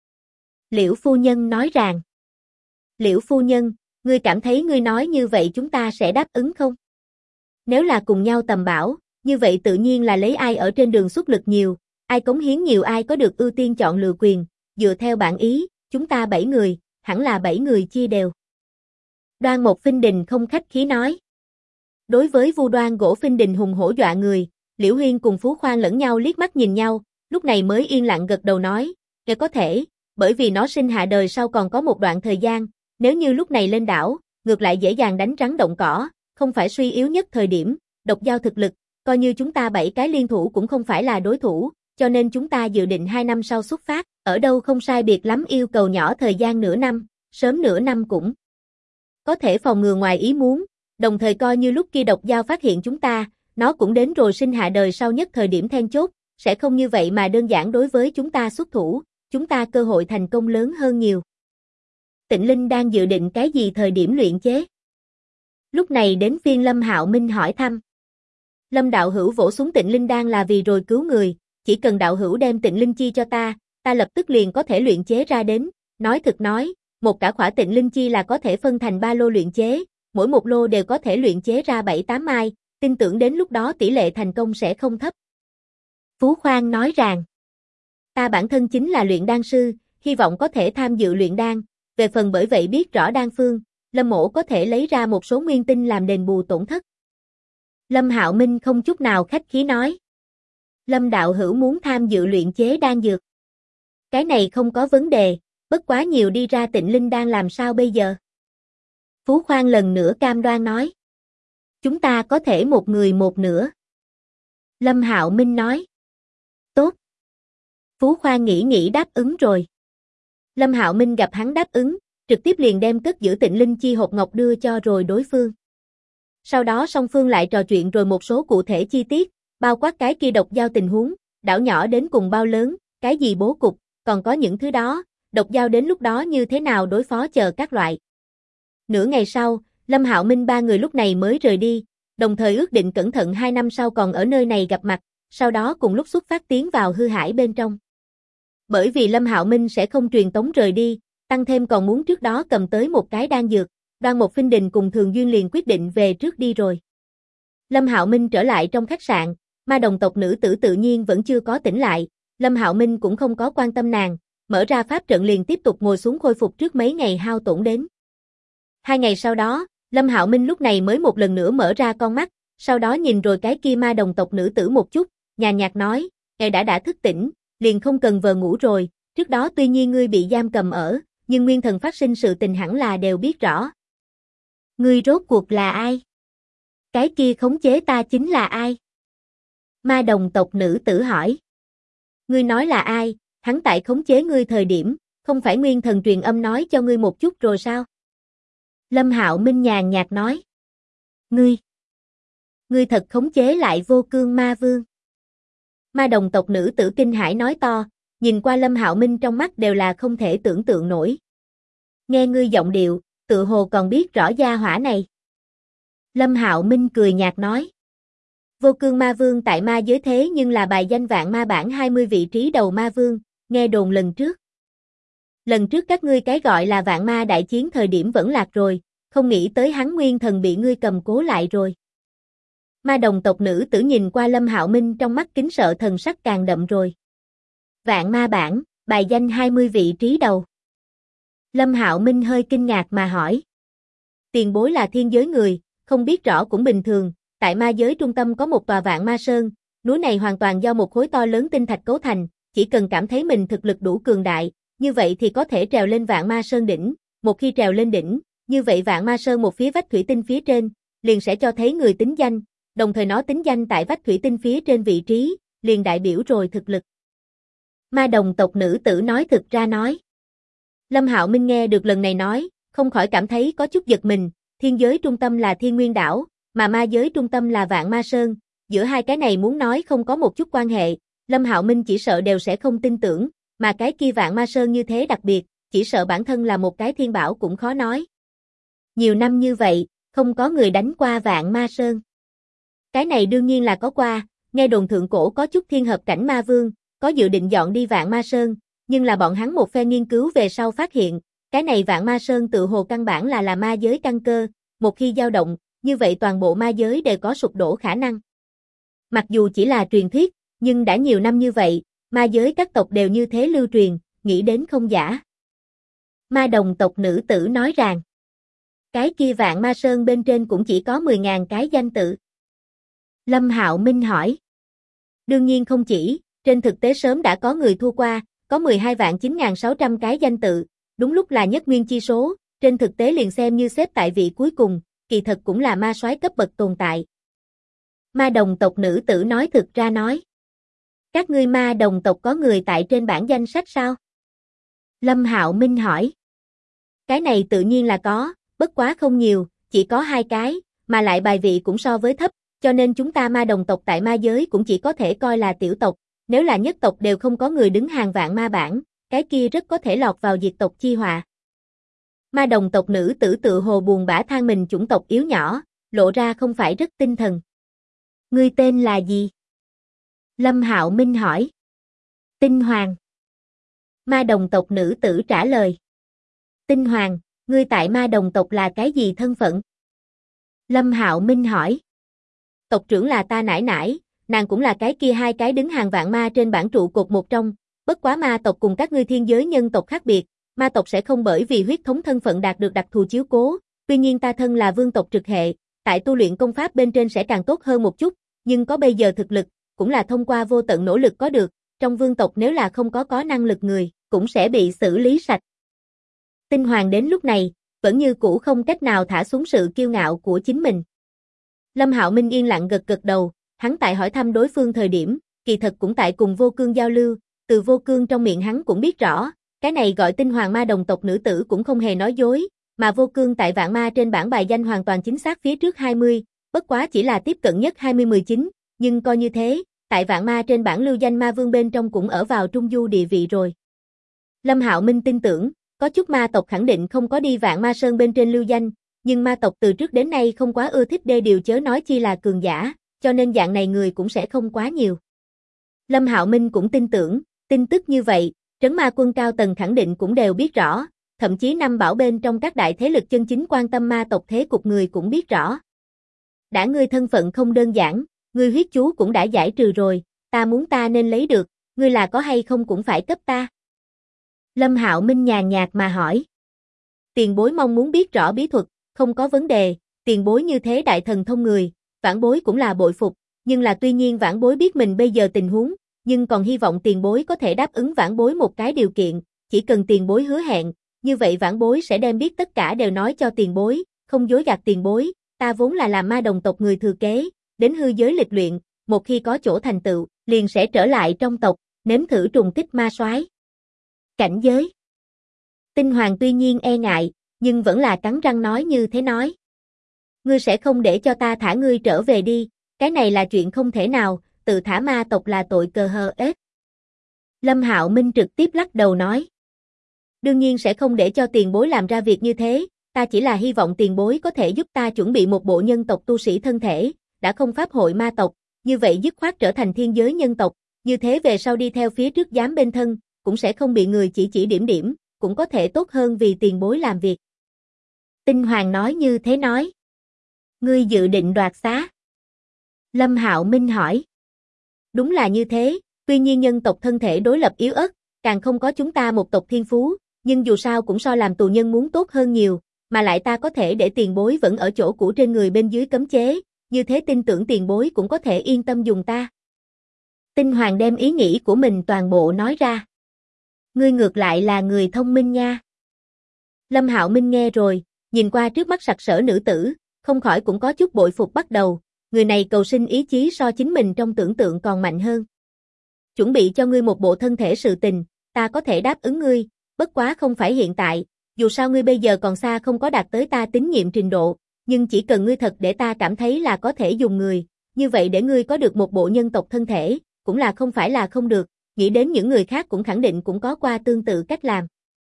Liễu phu nhân nói rằng. Liễu phu nhân, ngươi cảm thấy ngươi nói như vậy chúng ta sẽ đáp ứng không? Nếu là cùng nhau tầm bảo, như vậy tự nhiên là lấy ai ở trên đường xuất lực nhiều, ai cống hiến nhiều ai có được ưu tiên chọn lựa quyền, dựa theo bản ý, chúng ta 7 người, hẳn là 7 người chia đều. Đoan Mộc Phinh Đình không khách khí nói. Đối với Vu Đoan gỗ Phinh Đình hùng hổ dọa người, Liễu Huyên cùng Phú Khoan lẫn nhau liếc mắt nhìn nhau, lúc này mới yên lặng gật đầu nói, nghe có thể, bởi vì nó sinh hạ đời sau còn có một đoạn thời gian, nếu như lúc này lên đảo, ngược lại dễ dàng đánh rắn động cỏ, không phải suy yếu nhất thời điểm, độc giao thực lực, coi như chúng ta 7 cái liên thủ cũng không phải là đối thủ, cho nên chúng ta dự định 2 năm sau xuất phát, ở đâu không sai biệt lắm yêu cầu nhỏ thời gian nửa năm, sớm nửa năm cũng có thể phòng ngừa ngoài ý muốn, đồng thời coi như lúc kia độc giao phát hiện chúng ta, nó cũng đến rồi sinh hạ đời sau nhất thời điểm then chốt, sẽ không như vậy mà đơn giản đối với chúng ta xuất thủ, chúng ta cơ hội thành công lớn hơn nhiều. Tịnh Linh đang dự định cái gì thời điểm luyện chế? Lúc này đến phiên Lâm Hạo Minh hỏi thăm. Lâm đạo hữu vỗ xuống Tịnh Linh đan là vì rồi cứu người, chỉ cần đạo hữu đem Tịnh Linh chi cho ta lập tức liền có thể luyện chế ra đến, nói thực nói, một cả khỏa Tịnh Linh chi là có thể phân thành 3 lô luyện chế, mỗi một lô đều có thể luyện chế ra 7-8 mai, tin tưởng đến lúc đó tỷ lệ thành công sẽ không thấp. Phú Khoan nói rằng, ta bản thân chính là luyện đan sư, hy vọng có thể tham dự luyện đan, về phần bởi vậy biết rõ đan phương, Lâm mỗ có thể lấy ra một số nguyên tinh làm đền bù tổn thất. Lâm Hạo Minh không chút nào khách khí nói. Lâm đạo hữu muốn tham dự luyện chế đan dược. Cái này không có vấn đề, bất quá nhiều đi ra Tịnh Linh đan làm sao bây giờ? Phú Khoan lần nữa cam đoan nói. Chúng ta có thể một người một nửa. Lâm Hạo Minh nói. Tốt. Phú Khoan nghĩ đáp ứng rồi. Lâm Hạo Minh gặp hắn đáp ứng, trực tiếp liền đem cất giữ Tịnh Linh chi hộp ngọc đưa cho rồi đối phương. Sau đó song phương lại trò chuyện rồi một số cụ thể chi tiết, bao quát cái kia độc giao tình huống, đảo nhỏ đến cùng bao lớn, cái gì bố cục, còn có những thứ đó, độc giao đến lúc đó như thế nào đối phó chờ các loại. Nửa ngày sau, Lâm Hạo Minh 3 người lúc này mới rời đi, đồng thời ước định cẩn thận 2 năm sau còn ở nơi này gặp mặt, sau đó cùng lúc xuất phát tiến vào hư hải bên trong. Bởi vì Lâm Hạo Minh sẽ không truyền tống rời đi, tăng thêm còn muốn trước đó cầm tới một cái đan dược, Đoan Một Phinh Đình cùng Thường Duyên liền quyết định về trước đi rồi. Lâm Hạo Minh trở lại trong khách sạn, ma đồng tộc nữ tử tự nhiên vẫn chưa có tỉnh lại, Lâm Hạo Minh cũng không có quan tâm nàng, mở ra pháp trận liền tiếp tục ngồi xuống khôi phục trước mấy ngày hao tổn đến. 2 ngày sau đó, Lâm Hạo Minh lúc này mới một lần nữa mở ra con mắt, sau đó nhìn rồi cái kia ma đồng tộc nữ tử một chút, nhàn nhạt nói, ngài đã thức tỉnh, liền không cần vờ ngủ rồi, trước đó tuy nhiên ngươi bị giam cầm ở, nhưng nguyên thần phát sinh sự tình hẳn là đều biết rõ. Ngươi rốt cuộc là ai? Cái kia khống chế ta chính là ai? Ma đồng tộc nữ tử hỏi. Ngươi nói là ai, hắn tại khống chế ngươi thời điểm, không phải nguyên thần truyền âm nói cho ngươi một chút rồi sao? Lâm Hạo Minh nhàn nhạt nói. Ngươi thật khống chế lại Vô Cương Ma Vương. Ma đồng tộc nữ tử kinh hãi nói to, nhìn qua Lâm Hạo Minh trong mắt đều là không thể tưởng tượng nổi. Nghe ngươi giọng điệu, tự hồ còn biết rõ gia hỏa này. Lâm Hạo Minh cười nhạt nói. Vô Cương Ma Vương tại ma giới thế nhưng là bài danh vạn ma bảng 20 vị trí đầu ma vương, nghe đồn lần trước. Lần trước các ngươi cái gọi là vạn ma đại chiến thời điểm vẫn lạc rồi, không nghĩ tới hắn nguyên thần bị ngươi cầm cố lại rồi. Ma đồng tộc nữ tử nhìn qua Lâm Hạo Minh trong mắt kính sợ thần sắc càng đậm rồi. Vạn ma bảng, bài danh 20 vị trí đầu. Lâm Hạo Minh hơi kinh ngạc mà hỏi. Tiền bối là thiên giới người, không biết rõ cũng bình thường, tại ma giới trung tâm có một tòa vạn ma sơn, núi này hoàn toàn do một khối to lớn tinh thạch cấu thành, chỉ cần cảm thấy mình thực lực đủ cường đại, như vậy thì có thể trèo lên vạn ma sơn đỉnh, một khi trèo lên đỉnh, như vậy vạn ma sơn một phía vách thủy tinh phía trên, liền sẽ cho thấy người tính danh, đồng thời nó tính danh tại vách thủy tinh phía trên vị trí, liền đại biểu rồi thực lực. Ma đồng tộc nữ tử nói thực ra nói. Lâm Hạo Minh nghe được lần này nói, không khỏi cảm thấy có chút giật mình, thiên giới trung tâm là Thiên Nguyên Đảo, mà ma giới trung tâm là Vạn Ma Sơn, giữa hai cái này muốn nói không có một chút quan hệ, Lâm Hạo Minh chỉ sợ đều sẽ không tin tưởng, mà cái kia Vạn Ma Sơn như thế đặc biệt, chỉ sợ bản thân là một cái thiên bảo cũng khó nói. Nhiều năm như vậy, không có người đánh qua Vạn Ma Sơn. Cái này đương nhiên là có qua, nghe đồn thượng cổ có chút thiên hợp cảnh ma vương, có dự định dọn đi Vạn Ma Sơn, nhưng là bọn hắn một phen nghiên cứu về sau phát hiện, cái này Vạn Ma Sơn tự hồ căn bản là ma giới căn cơ, một khi dao động, như vậy toàn bộ ma giới đều có sụp đổ khả năng. Mặc dù chỉ là truyền thuyết, nhưng đã nhiều năm như vậy, ma giới các tộc đều như thế lưu truyền, nghĩ đến không giả. Ma đồng tộc nữ tử nói rằng, cái kia Vạn Ma Sơn bên trên cũng chỉ có 10.000 cái danh tự. Lâm Hạo Minh hỏi. Đương nhiên không chỉ, trên thực tế sớm đã có người thua qua, có 12.9600 cái danh tự, đúng lúc là nhất nguyên chi số, trên thực tế liền xem như xếp tại vị cuối cùng, kỳ thật cũng là ma soái cấp bậc tồn tại. Ma đồng tộc nữ tử nói thực ra nói. Các ngươi ma đồng tộc có người tại trên bảng danh sách sao? Lâm Hạo Minh hỏi. Cái này tự nhiên là có, bất quá không nhiều, chỉ có 2 cái, mà lại bài vị cũng so với thấp, cho nên chúng ta ma đồng tộc tại ma giới cũng chỉ có thể coi là tiểu tộc, nếu là nhất tộc đều không có người đứng hàng vạn ma bảng, cái kia rất có thể lọt vào diệt tộc chi họa. Ma đồng tộc nữ tử tự hồ buồn bã than mình chủng tộc yếu nhỏ, lộ ra không phải rất tinh thần. Ngươi tên là gì? Lâm Hạo Minh hỏi. Tinh Hoàng. Ma đồng tộc nữ tử trả lời. Tinh Hoàng, ngươi tại ma đồng tộc là cái gì thân phận? Lâm Hạo Minh hỏi. Tộc trưởng là ta nải nải, nàng cũng là cái kia hai cái đứng hàng vạn ma trên bảng trụ cột một trong, bất quá ma tộc cùng các ngươi thiên giới nhân tộc khác biệt, ma tộc sẽ không bởi vì huyết thống thân phận đạt được đặc thù chiếu cố, tuy nhiên ta thân là vương tộc trực hệ, tại tu luyện công pháp bên trên sẽ càng tốt hơn một chút, nhưng có bây giờ thực lực, cũng là thông qua vô tận nỗ lực có được, trong vương tộc nếu là không có năng lực người, cũng sẽ bị xử lý sạch. Tinh Hoàng đến lúc này, vẫn như cũ không cách nào thả xuống sự kiêu ngạo của chính mình. Lâm Hạo Minh yên lặng gật gật đầu, hắn tại hỏi thăm đối phương thời điểm, kỳ thật cũng tại cùng Vô Cương giao lưu, từ Vô Cương trong miệng hắn cũng biết rõ, cái này gọi Tinh Hoàng ma đồng tộc nữ tử cũng không hề nói dối, mà Vô Cương tại vạn ma trên bảng bài danh hoàn toàn chính xác phía trước 20, bất quá chỉ là tiếp cận nhất 20-19, nhưng coi như thế, tại vạn ma trên bảng lưu danh ma vương bên trong cũng ở vào trung du địa vị rồi. Lâm Hạo Minh tin tưởng, có chút ma tộc khẳng định không có đi vạn ma sơn bên trên lưu danh, nhưng ma tộc từ trước đến nay không quá ưa thích đê điều chớ nói chi là cường giả, cho nên dạng này người cũng sẽ không quá nhiều. Lâm Hạo Minh cũng tin tưởng, tin tức như vậy, trấn ma quân cao tầng khẳng định cũng đều biết rõ, thậm chí năm bảo bên trong các đại thế lực chân chính quan tâm ma tộc thế cục người cũng biết rõ. Đã ngươi thân phận không đơn giản, ngươi huyết chú cũng đã giải trừ rồi, ta muốn ta nên lấy được, ngươi là có hay không cũng phải cấp ta. Lâm Hạo Minh nhàn nhạt mà hỏi. Tiền bối mong muốn biết rõ bí thuật, không có vấn đề, tiền bối như thế đại thần thông người, vãn bối cũng là bội phục, nhưng là tuy nhiên vãn bối biết mình bây giờ tình huống, nhưng còn hy vọng tiền bối có thể đáp ứng vãn bối một cái điều kiện, chỉ cần tiền bối hứa hẹn, như vậy vãn bối sẽ đem biết tất cả đều nói cho tiền bối, không dối gạt tiền bối, ta vốn là làm ma đồng tộc người thừa kế, đến hư giới lịch luyện, một khi có chỗ thành tựu, liền sẽ trở lại trong tộc, nếm thử trùng kích ma soái. Cảnh giới. Tinh Hoàng tuy nhiên e ngại, nhưng vẫn là cắn răng nói như thế nói. Ngươi sẽ không để cho ta thả ngươi trở về đi, cái này là chuyện không thể nào, tự thả ma tộc là tội cờ hờ ết. Lâm Hạo Minh trực tiếp lắc đầu nói. Đương nhiên sẽ không để cho tiền bối làm ra việc như thế, ta chỉ là hy vọng tiền bối có thể giúp ta chuẩn bị một bộ nhân tộc tu sĩ thân thể, đã không pháp hội ma tộc, như vậy dứt khoát trở thành thiên giới nhân tộc, như thế về sau đi theo phía trước giám bên thân, cũng sẽ không bị người chỉ điểm, cũng có thể tốt hơn vì tiền bối làm việc. Tinh Hoàng nói như thế nói. Ngươi dự định đoạt xá? Lâm Hạo Minh hỏi. Đúng là như thế, tuy nhiên nhân tộc thân thể đối lập yếu ớt, càng không có chúng ta một tộc thiên phú, nhưng dù sao cũng so làm tù nhân muốn tốt hơn nhiều, mà lại ta có thể để tiền bối vẫn ở chỗ cũ trên người bên dưới cấm chế, như thế tin tưởng tiền bối cũng có thể yên tâm dùng ta. Tinh Hoàng đem ý nghĩ của mình toàn bộ nói ra. Ngươi ngược lại là người thông minh nha. Lâm Hạo Minh nghe rồi, nhìn qua trước mắt sặc sỡ nữ tử, không khỏi cũng có chút bội phục bắt đầu, người này cầu sinh ý chí so chính mình trong tưởng tượng còn mạnh hơn. Chuẩn bị cho ngươi một bộ thân thể sự tình, ta có thể đáp ứng ngươi, bất quá không phải hiện tại, dù sao ngươi bây giờ còn xa không có đạt tới ta tín nhiệm trình độ, nhưng chỉ cần ngươi thật để ta cảm thấy là có thể dùng người, như vậy để ngươi có được một bộ nhân tộc thân thể, cũng là không phải là không được, nghĩ đến những người khác cũng khẳng định cũng có qua tương tự cách làm.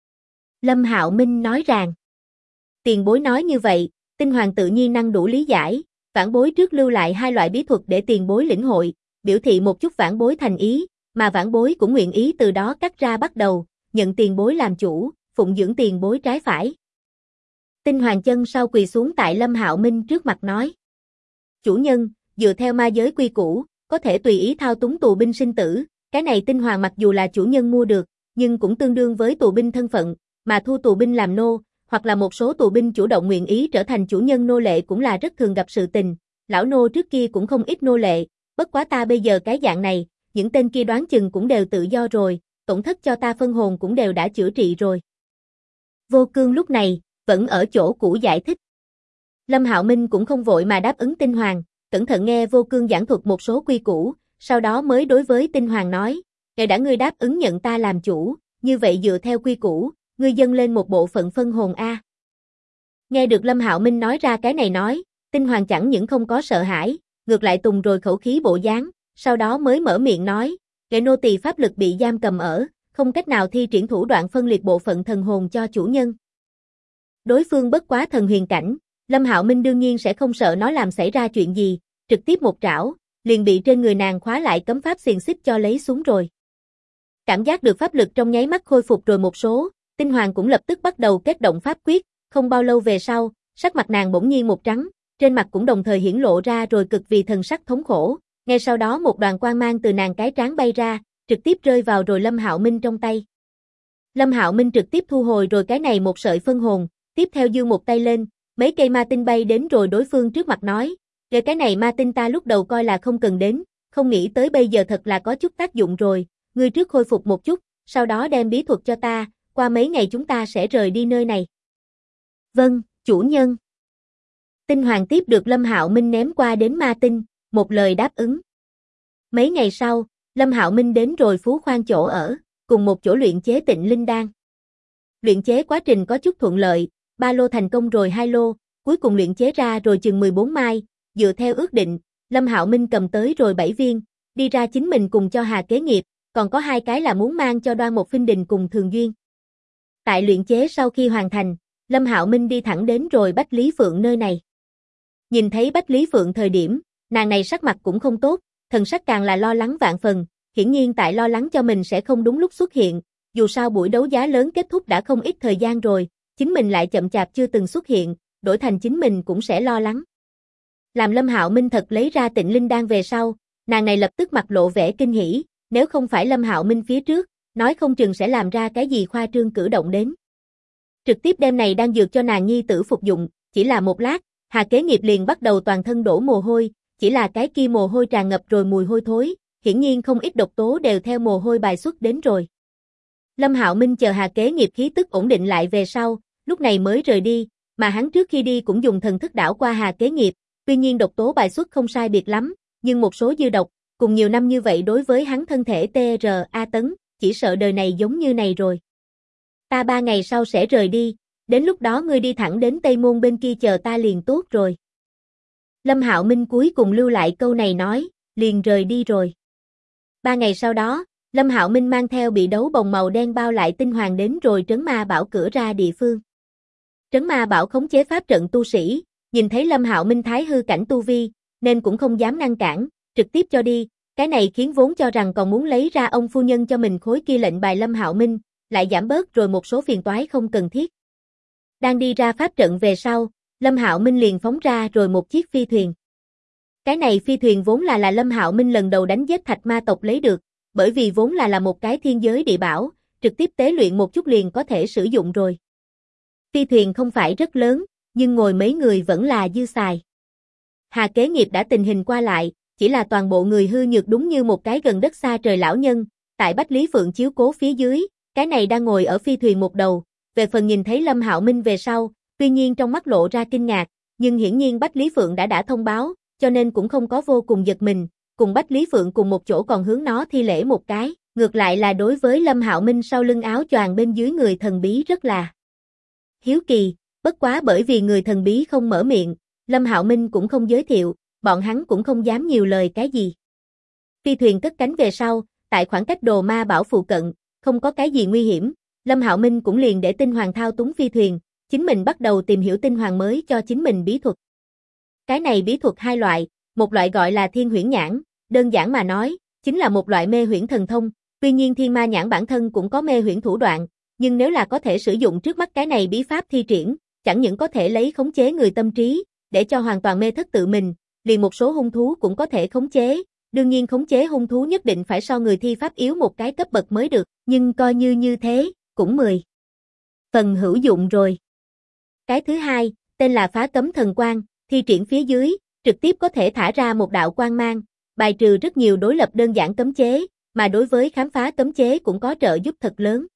Lâm Hạo Minh nói rằng, tiền bối nói như vậy, Tinh Hoàng tự nhiên năng đủ lý giải, vãn bối trước lưu lại hai loại bí thuật để tiền bối lĩnh hội, biểu thị một chút vãn bối thành ý, mà vãn bối cũng nguyện ý từ đó cắt ra bắt đầu, nhận tiền bối làm chủ, phụng dưỡng tiền bối trái phải. Tinh Hoàng chân sau quỳ xuống tại Lâm Hạo Minh trước mặt nói. Chủ nhân, dựa theo ma giới quy củ, có thể tùy ý thao túng tù binh sinh tử, cái này Tinh Hoàng mặc dù là chủ nhân mua được, nhưng cũng tương đương với tù binh thân phận, mà thu tù binh làm nô, hoặc là một số tù binh chủ động nguyện ý trở thành chủ nhân nô lệ cũng là rất thường gặp sự tình, lão nô trước kia cũng không ít nô lệ, bất quá ta bây giờ cái dạng này, những tên kia đoán chừng cũng đều tự do rồi, tổn thất cho ta phân hồn cũng đều đã chữa trị rồi. Vô Cương lúc này, vẫn ở chỗ cũ giải thích. Lâm Hạo Minh cũng không vội mà đáp ứng Tinh Hoàng, cẩn thận nghe Vô Cương giảng thuật một số quy củ, sau đó mới đối với Tinh Hoàng nói, ngài đã ngươi đáp ứng nhận ta làm chủ, như vậy dựa theo quy củ, ngươi dâng lên một bộ phận phân hồn a. Nghe được Lâm Hạo Minh nói ra cái này nói, Tinh Hoàng chẳng những không có sợ hãi, ngược lại tùng rồi khẩu khí bộ dáng, sau đó mới mở miệng nói, kẻ nô tỳ pháp lực bị giam cầm ở, không cách nào thi triển thủ đoạn phân liệt bộ phận thần hồn cho chủ nhân. Đối phương bất quá thần huyền cảnh, Lâm Hạo Minh đương nhiên sẽ không sợ nó làm xảy ra chuyện gì, trực tiếp một trảo, liền bị trên người nàng khóa lại cấm pháp xiềng xích cho lấy xuống rồi. Cảm giác được pháp lực trong nháy mắt khôi phục rồi một số, Tinh Hoàng cũng lập tức bắt đầu kết động pháp quyết, không bao lâu về sau, sắc mặt nàng bỗng nhiên một trắng, trên mặt cũng đồng thời hiển lộ ra rồi cực vì thần sắc thống khổ, ngay sau đó một đoàn quang mang từ nàng cái trán bay ra, trực tiếp rơi vào rồi Lâm Hạo Minh trong tay. Lâm Hạo Minh trực tiếp thu hồi rồi cái này một sợi phân hồn, tiếp theo giương một tay lên, mấy cây ma tinh bay đến rồi đối phương trước mặt nói, "Về cái này ma tinh ta lúc đầu coi là không cần đến, không nghĩ tới bây giờ thật là có chút tác dụng rồi, ngươi trước khôi phục một chút, sau đó đem bí thuật cho ta, qua mấy ngày chúng ta sẽ rời đi nơi này." "Vâng, chủ nhân." Tinh Hoàng tiếp được Lâm Hạo Minh ném qua đến ma tinh, một lời đáp ứng. Mấy ngày sau, Lâm Hạo Minh đến rồi Phú Khoan chỗ ở, cùng một chỗ luyện chế Tịnh Linh Đan. Luyện chế quá trình có chút thuận lợi, 3 lô thành công rồi 2 lô, cuối cùng luyện chế ra rồi chừng 14 mai, dựa theo ước định, Lâm Hạo Minh cầm tới rồi 7 viên, đi ra chính mình cùng cho Hà Kế Nghiệp, còn có 2 cái là muốn mang cho Đoan Một Phinh Đình cùng Thường Duyên. Tại luyện chế sau khi hoàn thành, Lâm Hạo Minh đi thẳng đến rồi Bách Lý Phượng nơi này. Nhìn thấy Bách Lý Phượng thời điểm, nàng này sắc mặt cũng không tốt, thần sắc càng là lo lắng vạn phần, hiển nhiên tại lo lắng cho mình sẽ không đúng lúc xuất hiện, dù sao buổi đấu giá lớn kết thúc đã không ít thời gian rồi, chính mình lại chậm chạp chưa từng xuất hiện, đổi thành chính mình cũng sẽ lo lắng. Làm Lâm Hạo Minh thật lấy ra Tịnh Linh Đan về sau, nàng này lập tức mặt lộ vẻ kinh hỉ, nếu không phải Lâm Hạo Minh phía trước, nói không chừng sẽ làm ra cái gì khoa trương cử động đến. Trực tiếp đem này đang dược cho nàng nhi tử phục dụng, chỉ là một lát, Hà Kế Nghiệp liền bắt đầu toàn thân đổ mồ hôi, chỉ là cái kia mồ hôi tràn ngập rồi mùi hôi thối, hiển nhiên không ít độc tố đều theo mồ hôi bài xuất đến rồi. Lâm Hạo Minh chờ Hà Kế Nghiệp khí tức ổn định lại về sau, lúc này mới rời đi, mà hắn trước khi đi cũng dùng thần thức đảo qua Hà Kế Nghiệp, tuy nhiên độc tố bài xuất không sai biệt lắm, nhưng một số dư độc, cùng nhiều năm như vậy đối với hắn thân thể TRA tấn, chỉ sợ đời này giống như này rồi. Ta 3 ngày sau sẽ rời đi, đến lúc đó ngươi đi thẳng đến Tây Môn bên kia chờ ta liền tốt rồi. Lâm Hạo Minh cuối cùng lưu lại câu này nói, liền rời đi rồi. 3 ngày sau đó, Lâm Hạo Minh mang theo bị đấu bồng màu đen bao lại Tinh Hoàng đến rồi Trấn Ma Bảo cửa ra địa phương. Trấn Ma Bảo khống chế pháp trận tu sĩ, nhìn thấy Lâm Hạo Minh thái hư cảnh tu vi, nên cũng không dám ngăn cản, trực tiếp cho đi, cái này khiến vốn cho rằng còn muốn lấy ra ông phu nhân cho mình khối kia lệnh bài Lâm Hạo Minh, lại giảm bớt rồi một số phiền toái không cần thiết. Đang đi ra pháp trận về sau, Lâm Hạo Minh liền phóng ra rồi một chiếc phi thuyền. Cái này phi thuyền vốn là Lâm Hạo Minh lần đầu đánh giết Thạch Ma tộc lấy được, bởi vì vốn là một cái thiên giới địa bảo, trực tiếp tế luyện một chút liền có thể sử dụng rồi. Phi thuyền không phải rất lớn, nhưng ngồi mấy người vẫn là dư xài. Hà Kế Nghiệp đã tình hình qua lại, chỉ là toàn bộ người hư nhược đúng như một cái gần đất xa trời lão nhân, tại Bách Lý Phượng chiếu cố phía dưới, cái này đang ngồi ở phi thuyền một đầu, về phần nhìn thấy Lâm Hạo Minh về sau, tuy nhiên trong mắt lộ ra kinh ngạc, nhưng hiển nhiên Bách Lý Phượng đã thông báo, cho nên cũng không có vô cùng giật mình, cùng Bách Lý Phượng cùng một chỗ còn hướng nó thi lễ một cái, ngược lại là đối với Lâm Hạo Minh sau lưng áo choàng bên dưới người thần bí rất là hiếu kỳ, bất quá bởi vì người thần bí không mở miệng, Lâm Hạo Minh cũng không giới thiệu, bọn hắn cũng không dám nhiều lời cái gì. Phi thuyền cất cánh về sau, tại khoảng cách Đồ Ma Bảo phụ cận, không có cái gì nguy hiểm, Lâm Hạo Minh cũng liền để Tinh Hoàng thao túng phi thuyền, chính mình bắt đầu tìm hiểu Tinh Hoàng mới cho chính mình bí thuật. Cái này bí thuật 2 loại, một loại gọi là Thiên Huyễn Nhãn, đơn giản mà nói, chính là một loại mê huyễn thần thông, tuy nhiên Thiên Ma Nhãn bản thân cũng có mê huyễn thủ đoạn, nhưng nếu là có thể sử dụng trước mắt cái này bí pháp thi triển, chẳng những có thể lấy khống chế người tâm trí, để cho hoàn toàn mê thất tự mình, liền một số hung thú cũng có thể khống chế, đương nhiên khống chế hung thú nhất định phải so người thi pháp yếu một cái cấp bậc mới được, nhưng coi như thế, cũng 10 phần hữu dụng rồi. Cái thứ hai, tên là Phá Cấm Thần Quang, thi triển phía dưới, trực tiếp có thể thả ra một đạo quang mang, bài trừ rất nhiều đối lập đơn giản cấm chế, mà đối với khám phá cấm chế cũng có trợ giúp thật lớn.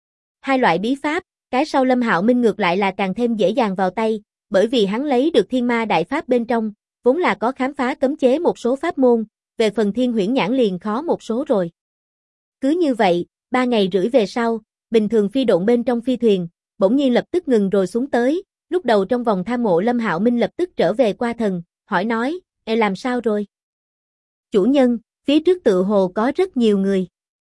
2 loại bí pháp, cái sau Lâm Hạo Minh ngược lại là càng thêm dễ dàng vào tay, bởi vì hắn lấy được Thiên Ma Đại Pháp bên trong, vốn là có khám phá cấm chế một số pháp môn, về phần Thiên Huyễn Nhãn liền khó một số rồi. Cứ như vậy, 3 ngày rưỡi về sau, bình thường phi độn bên trong phi thuyền, bỗng nhiên lập tức ngừng rồi xuống tới, lúc đầu trong vòng tham mộ Lâm Hạo Minh lập tức trở về qua thần, hỏi nói, làm sao rồi? Chủ nhân, phía trước tự hồ có rất nhiều người.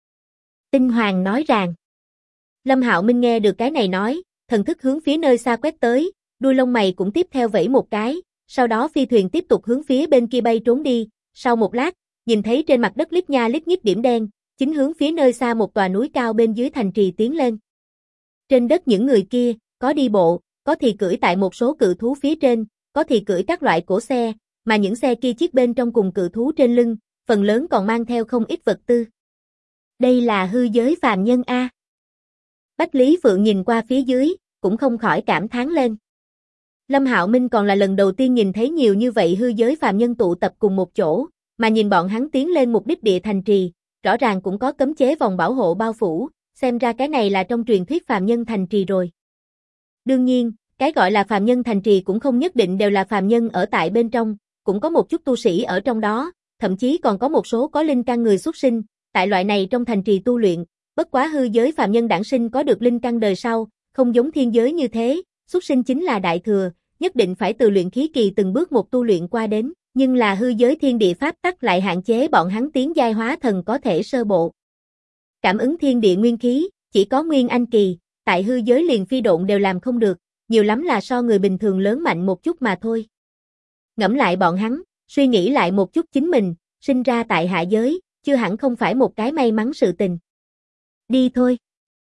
Tinh Hoàng nói rằng. Lâm Hạo Minh nghe được cái này nói, thần thức hướng phía nơi xa quét tới, đuôi lông mày cũng tiếp theo vẫy một cái, sau đó phi thuyền tiếp tục hướng phía bên kia bay trốn đi, sau một lát, nhìn thấy trên mặt đất lít nha lít nhít điểm đen, chính hướng phía nơi xa một tòa núi cao bên dưới thành trì tiến lên. Trên đất những người kia, có đi bộ, có thì cưỡi tại một số cự thú phía trên, có thì cưỡi các loại cổ xe, mà những xe kia chiếc bên trong cùng cự thú trên lưng, phần lớn còn mang theo không ít vật tư. Đây là hư giới phàm nhân a. Bách Lý Phượng nhìn qua phía dưới, cũng không khỏi cảm thán lên. Lâm Hạo Minh còn là lần đầu tiên nhìn thấy nhiều như vậy hư giới phàm nhân tụ tập cùng một chỗ, mà nhìn bọn hắn tiến lên mục đích địa thành trì, rõ ràng cũng có cấm chế vòng bảo hộ bao phủ, xem ra cái này là trong truyền thuyết phàm nhân thành trì rồi. Đương nhiên, cái gọi là phàm nhân thành trì cũng không nhất định đều là phàm nhân ở tại bên trong, cũng có một chút tu sĩ ở trong đó, thậm chí còn có một số có linh căn người xuất sinh, tại loại này trong thành trì tu luyện, bất quá hư giới phàm nhân đản sinh có được linh căn đời sau, không giống thiên giới như thế, xuất sinh chính là đại thừa, nhất định phải từ luyện khí kỳ từng bước một tu luyện qua đến, nhưng là hư giới thiên địa pháp tắc lại hạn chế bọn hắn tiến giai hóa thần có thể sơ bộ. Cảm ứng thiên địa nguyên khí, chỉ có nguyên anh kỳ, tại hư giới liền phi độn đều làm không được, nhiều lắm là so người bình thường lớn mạnh một chút mà thôi. Ngẫm lại bọn hắn, suy nghĩ lại một chút chính mình, sinh ra tại hạ giới, chưa hẳn không phải một cái may mắn sự tình. Đi thôi.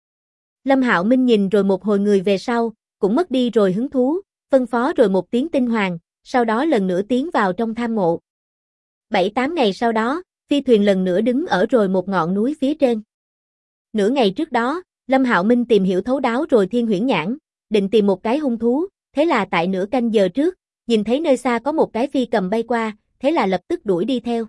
Lâm Hạo Minh nhìn rồi một hồi người về sau, cũng mất đi rồi hứng thú, phân phó rồi một tiếng tinh hoàng, sau đó lần nữa tiến vào trong tham ngộ. 7-8 ngày sau đó, phi thuyền lần nữa đứng ở rồi một ngọn núi phía trên. Nửa ngày trước đó, Lâm Hạo Minh tìm hiểu thấu đáo rồi Thiên Huyễn Nhãn, định tìm một cái hung thú, thế là tại nửa canh giờ trước, nhìn thấy nơi xa có một cái phi cầm bay qua, thế là lập tức đuổi đi theo.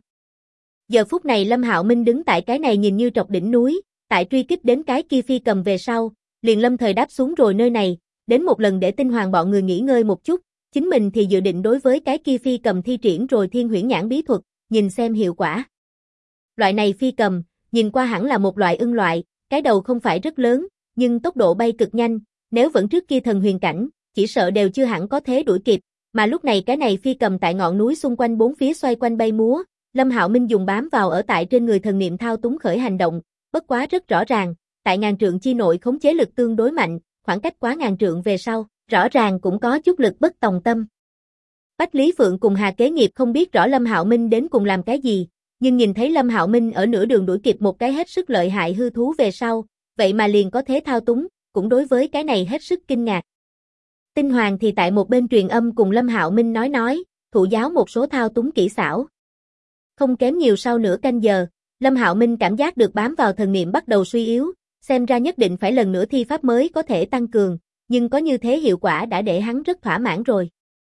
Giờ phút này Lâm Hạo Minh đứng tại cái này nhìn như trọc đỉnh núi, tại truy kích đến cái kia phi cầm về sau, liền lâm thời đáp xuống rồi nơi này, đến một lần để tinh hoàng bọn người nghỉ ngơi một chút, chính mình thì dự định đối với cái kia phi cầm thi triển rồi Thiên Huyễn Nhãn bí thuật, nhìn xem hiệu quả. Loại này phi cầm, nhìn qua hẳn là một loại ưng loại, cái đầu không phải rất lớn, nhưng tốc độ bay cực nhanh, nếu vẫn trước kia thần huyền cảnh, chỉ sợ đều chưa hẳn có thế đuổi kịp, mà lúc này cái này phi cầm tại ngọn núi xung quanh bốn phía xoay quanh bay múa, Lâm Hạo Minh dùng bám vào ở tại trên người thần niệm thao túng khởi hành động, bất quá rất rõ ràng, tại ngàn trượng chi nội khống chế lực tương đối mạnh, khoảng cách quá ngàn trượng về sau, rõ ràng cũng có chút lực bất tòng tâm. Bách Lý Phượng cùng Hà Kế Nghiệp không biết rõ Lâm Hạo Minh đến cùng làm cái gì, nhưng nhìn thấy Lâm Hạo Minh ở nửa đường đuổi kịp một cái hết sức lợi hại hư thú về sau, vậy mà liền có thế thao túng, cũng đối với cái này hết sức kinh ngạc. Tinh Hoàng thì tại một bên truyền âm cùng Lâm Hạo Minh nói, thụ giáo một số thao túng kỹ xảo. Không kém nhiều sau nửa canh giờ, Lâm Hạo Minh cảm giác được bám vào thần niệm bắt đầu suy yếu, xem ra nhất định phải lần nữa thi pháp mới có thể tăng cường, nhưng có như thế hiệu quả đã để hắn rất thỏa mãn rồi.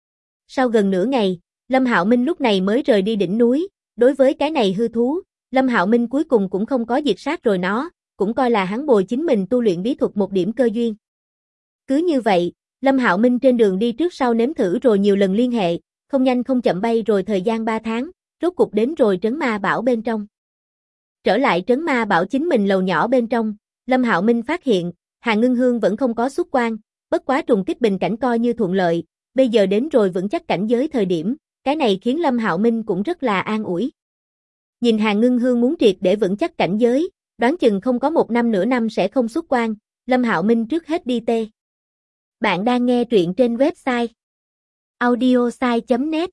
Sau gần nửa ngày, Lâm Hạo Minh lúc này mới rời đi đỉnh núi, đối với cái này hư thú, Lâm Hạo Minh cuối cùng cũng không có diệt sát rồi nó, cũng coi là hắn bồi chính mình tu luyện bí thuật một điểm cơ duyên. Cứ như vậy, Lâm Hạo Minh trên đường đi trước sau nếm thử rồi nhiều lần liên hệ, không nhanh không chậm bay rồi thời gian 3 tháng, rốt cục đến rồi trấn ma bảo bên trong. Trở lại trấn ma bảo chính mình lầu nhỏ bên trong, Lâm Hạo Minh phát hiện, Hà Ngưng Hương vẫn không có xuất quan, bất quá trùng kích bình cảnh coi như thuận lợi, bây giờ đến rồi vững chắc cảnh giới thời điểm, cái này khiến Lâm Hạo Minh cũng rất là an ủi. Nhìn Hà Ngưng Hương muốn triệt để vững chắc cảnh giới, đoán chừng không có 1 năm nửa năm sẽ không xuất quan, Lâm Hạo Minh trước hết đi tê. Bạn đang nghe truyện trên website audiosai.net.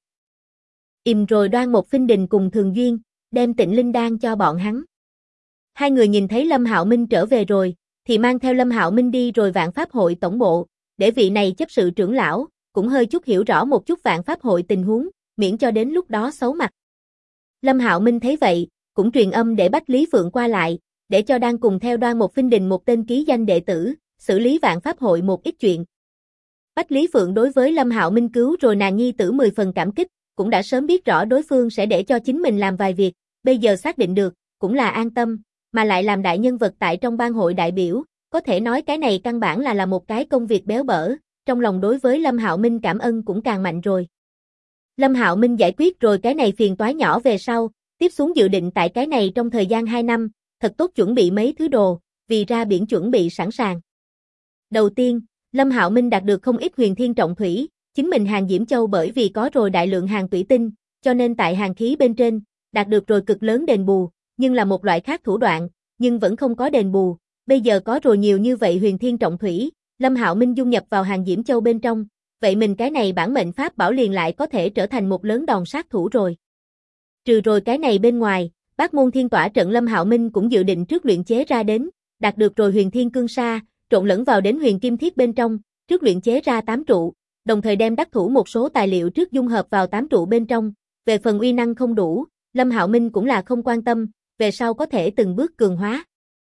Im rồi Đoan một Phinh Đình cùng Thường Duyên, đem Tịnh Linh đan cho bọn hắn. Hai người nhìn thấy Lâm Hạo Minh trở về rồi, thì mang theo Lâm Hạo Minh đi rồi Vạn Pháp hội tổng bộ, để vị này chấp sự trưởng lão, cũng hơi chút hiểu rõ một chút Vạn Pháp hội tình huống, miễn cho đến lúc đó xấu mặt. Lâm Hạo Minh thấy vậy, cũng truyền âm để Bách Lý Phượng qua lại, để cho đang cùng theo Đoan một Phinh Đình một tên ký danh đệ tử, xử lý Vạn Pháp hội một ít chuyện. Bách Lý Phượng đối với Lâm Hạo Minh cứu rồi nàng nhi tử 10 phần cảm kích, cũng đã sớm biết rõ đối phương sẽ để cho chính mình làm vài việc, bây giờ xác định được, cũng là an tâm, mà lại làm đại nhân vật tại trong ban hội đại biểu, có thể nói cái này căn bản là một cái công việc béo bở, trong lòng đối với Lâm Hạo Minh cảm ơn cũng càng mạnh rồi. Lâm Hạo Minh giải quyết rồi cái này phiền toái nhỏ về sau, tiếp xuống dự định tại cái này trong thời gian 2 năm, thật tốt chuẩn bị mấy thứ đồ, vì ra biển chuẩn bị sẵn sàng. Đầu tiên, Lâm Hạo Minh đạt được không ít huyền thiên trọng thủy, chính mình hàng Diễm Châu bởi vì có rồi đại lượng hàng thủy tinh, cho nên tại hàng khí bên trên, đạt được rồi cực lớn đền bù, nhưng là một loại khác thủ đoạn, nhưng vẫn không có đền bù, bây giờ có rồi nhiều như vậy huyền thiên trọng thủy, Lâm Hạo Minh dung nhập vào hàng Diễm Châu bên trong, vậy mình cái này bản mệnh pháp bảo liền lại có thể trở thành một lớn đòn sát thủ rồi. Trừ rồi cái này bên ngoài, Bát Môn Thiên Tỏa trận Lâm Hạo Minh cũng dự định trước luyện chế ra đến, đạt được rồi Huyền Thiên Cương Sa, trộn lẫn vào đến Huyền Kim Thiết bên trong, trước luyện chế ra 8 trụ, đồng thời đem đắc thủ một số tài liệu trước dung hợp vào 8 trụ bên trong. Về phần uy năng không đủ, Lâm Hạo Minh cũng là không quan tâm, về sau có thể từng bước cường hóa.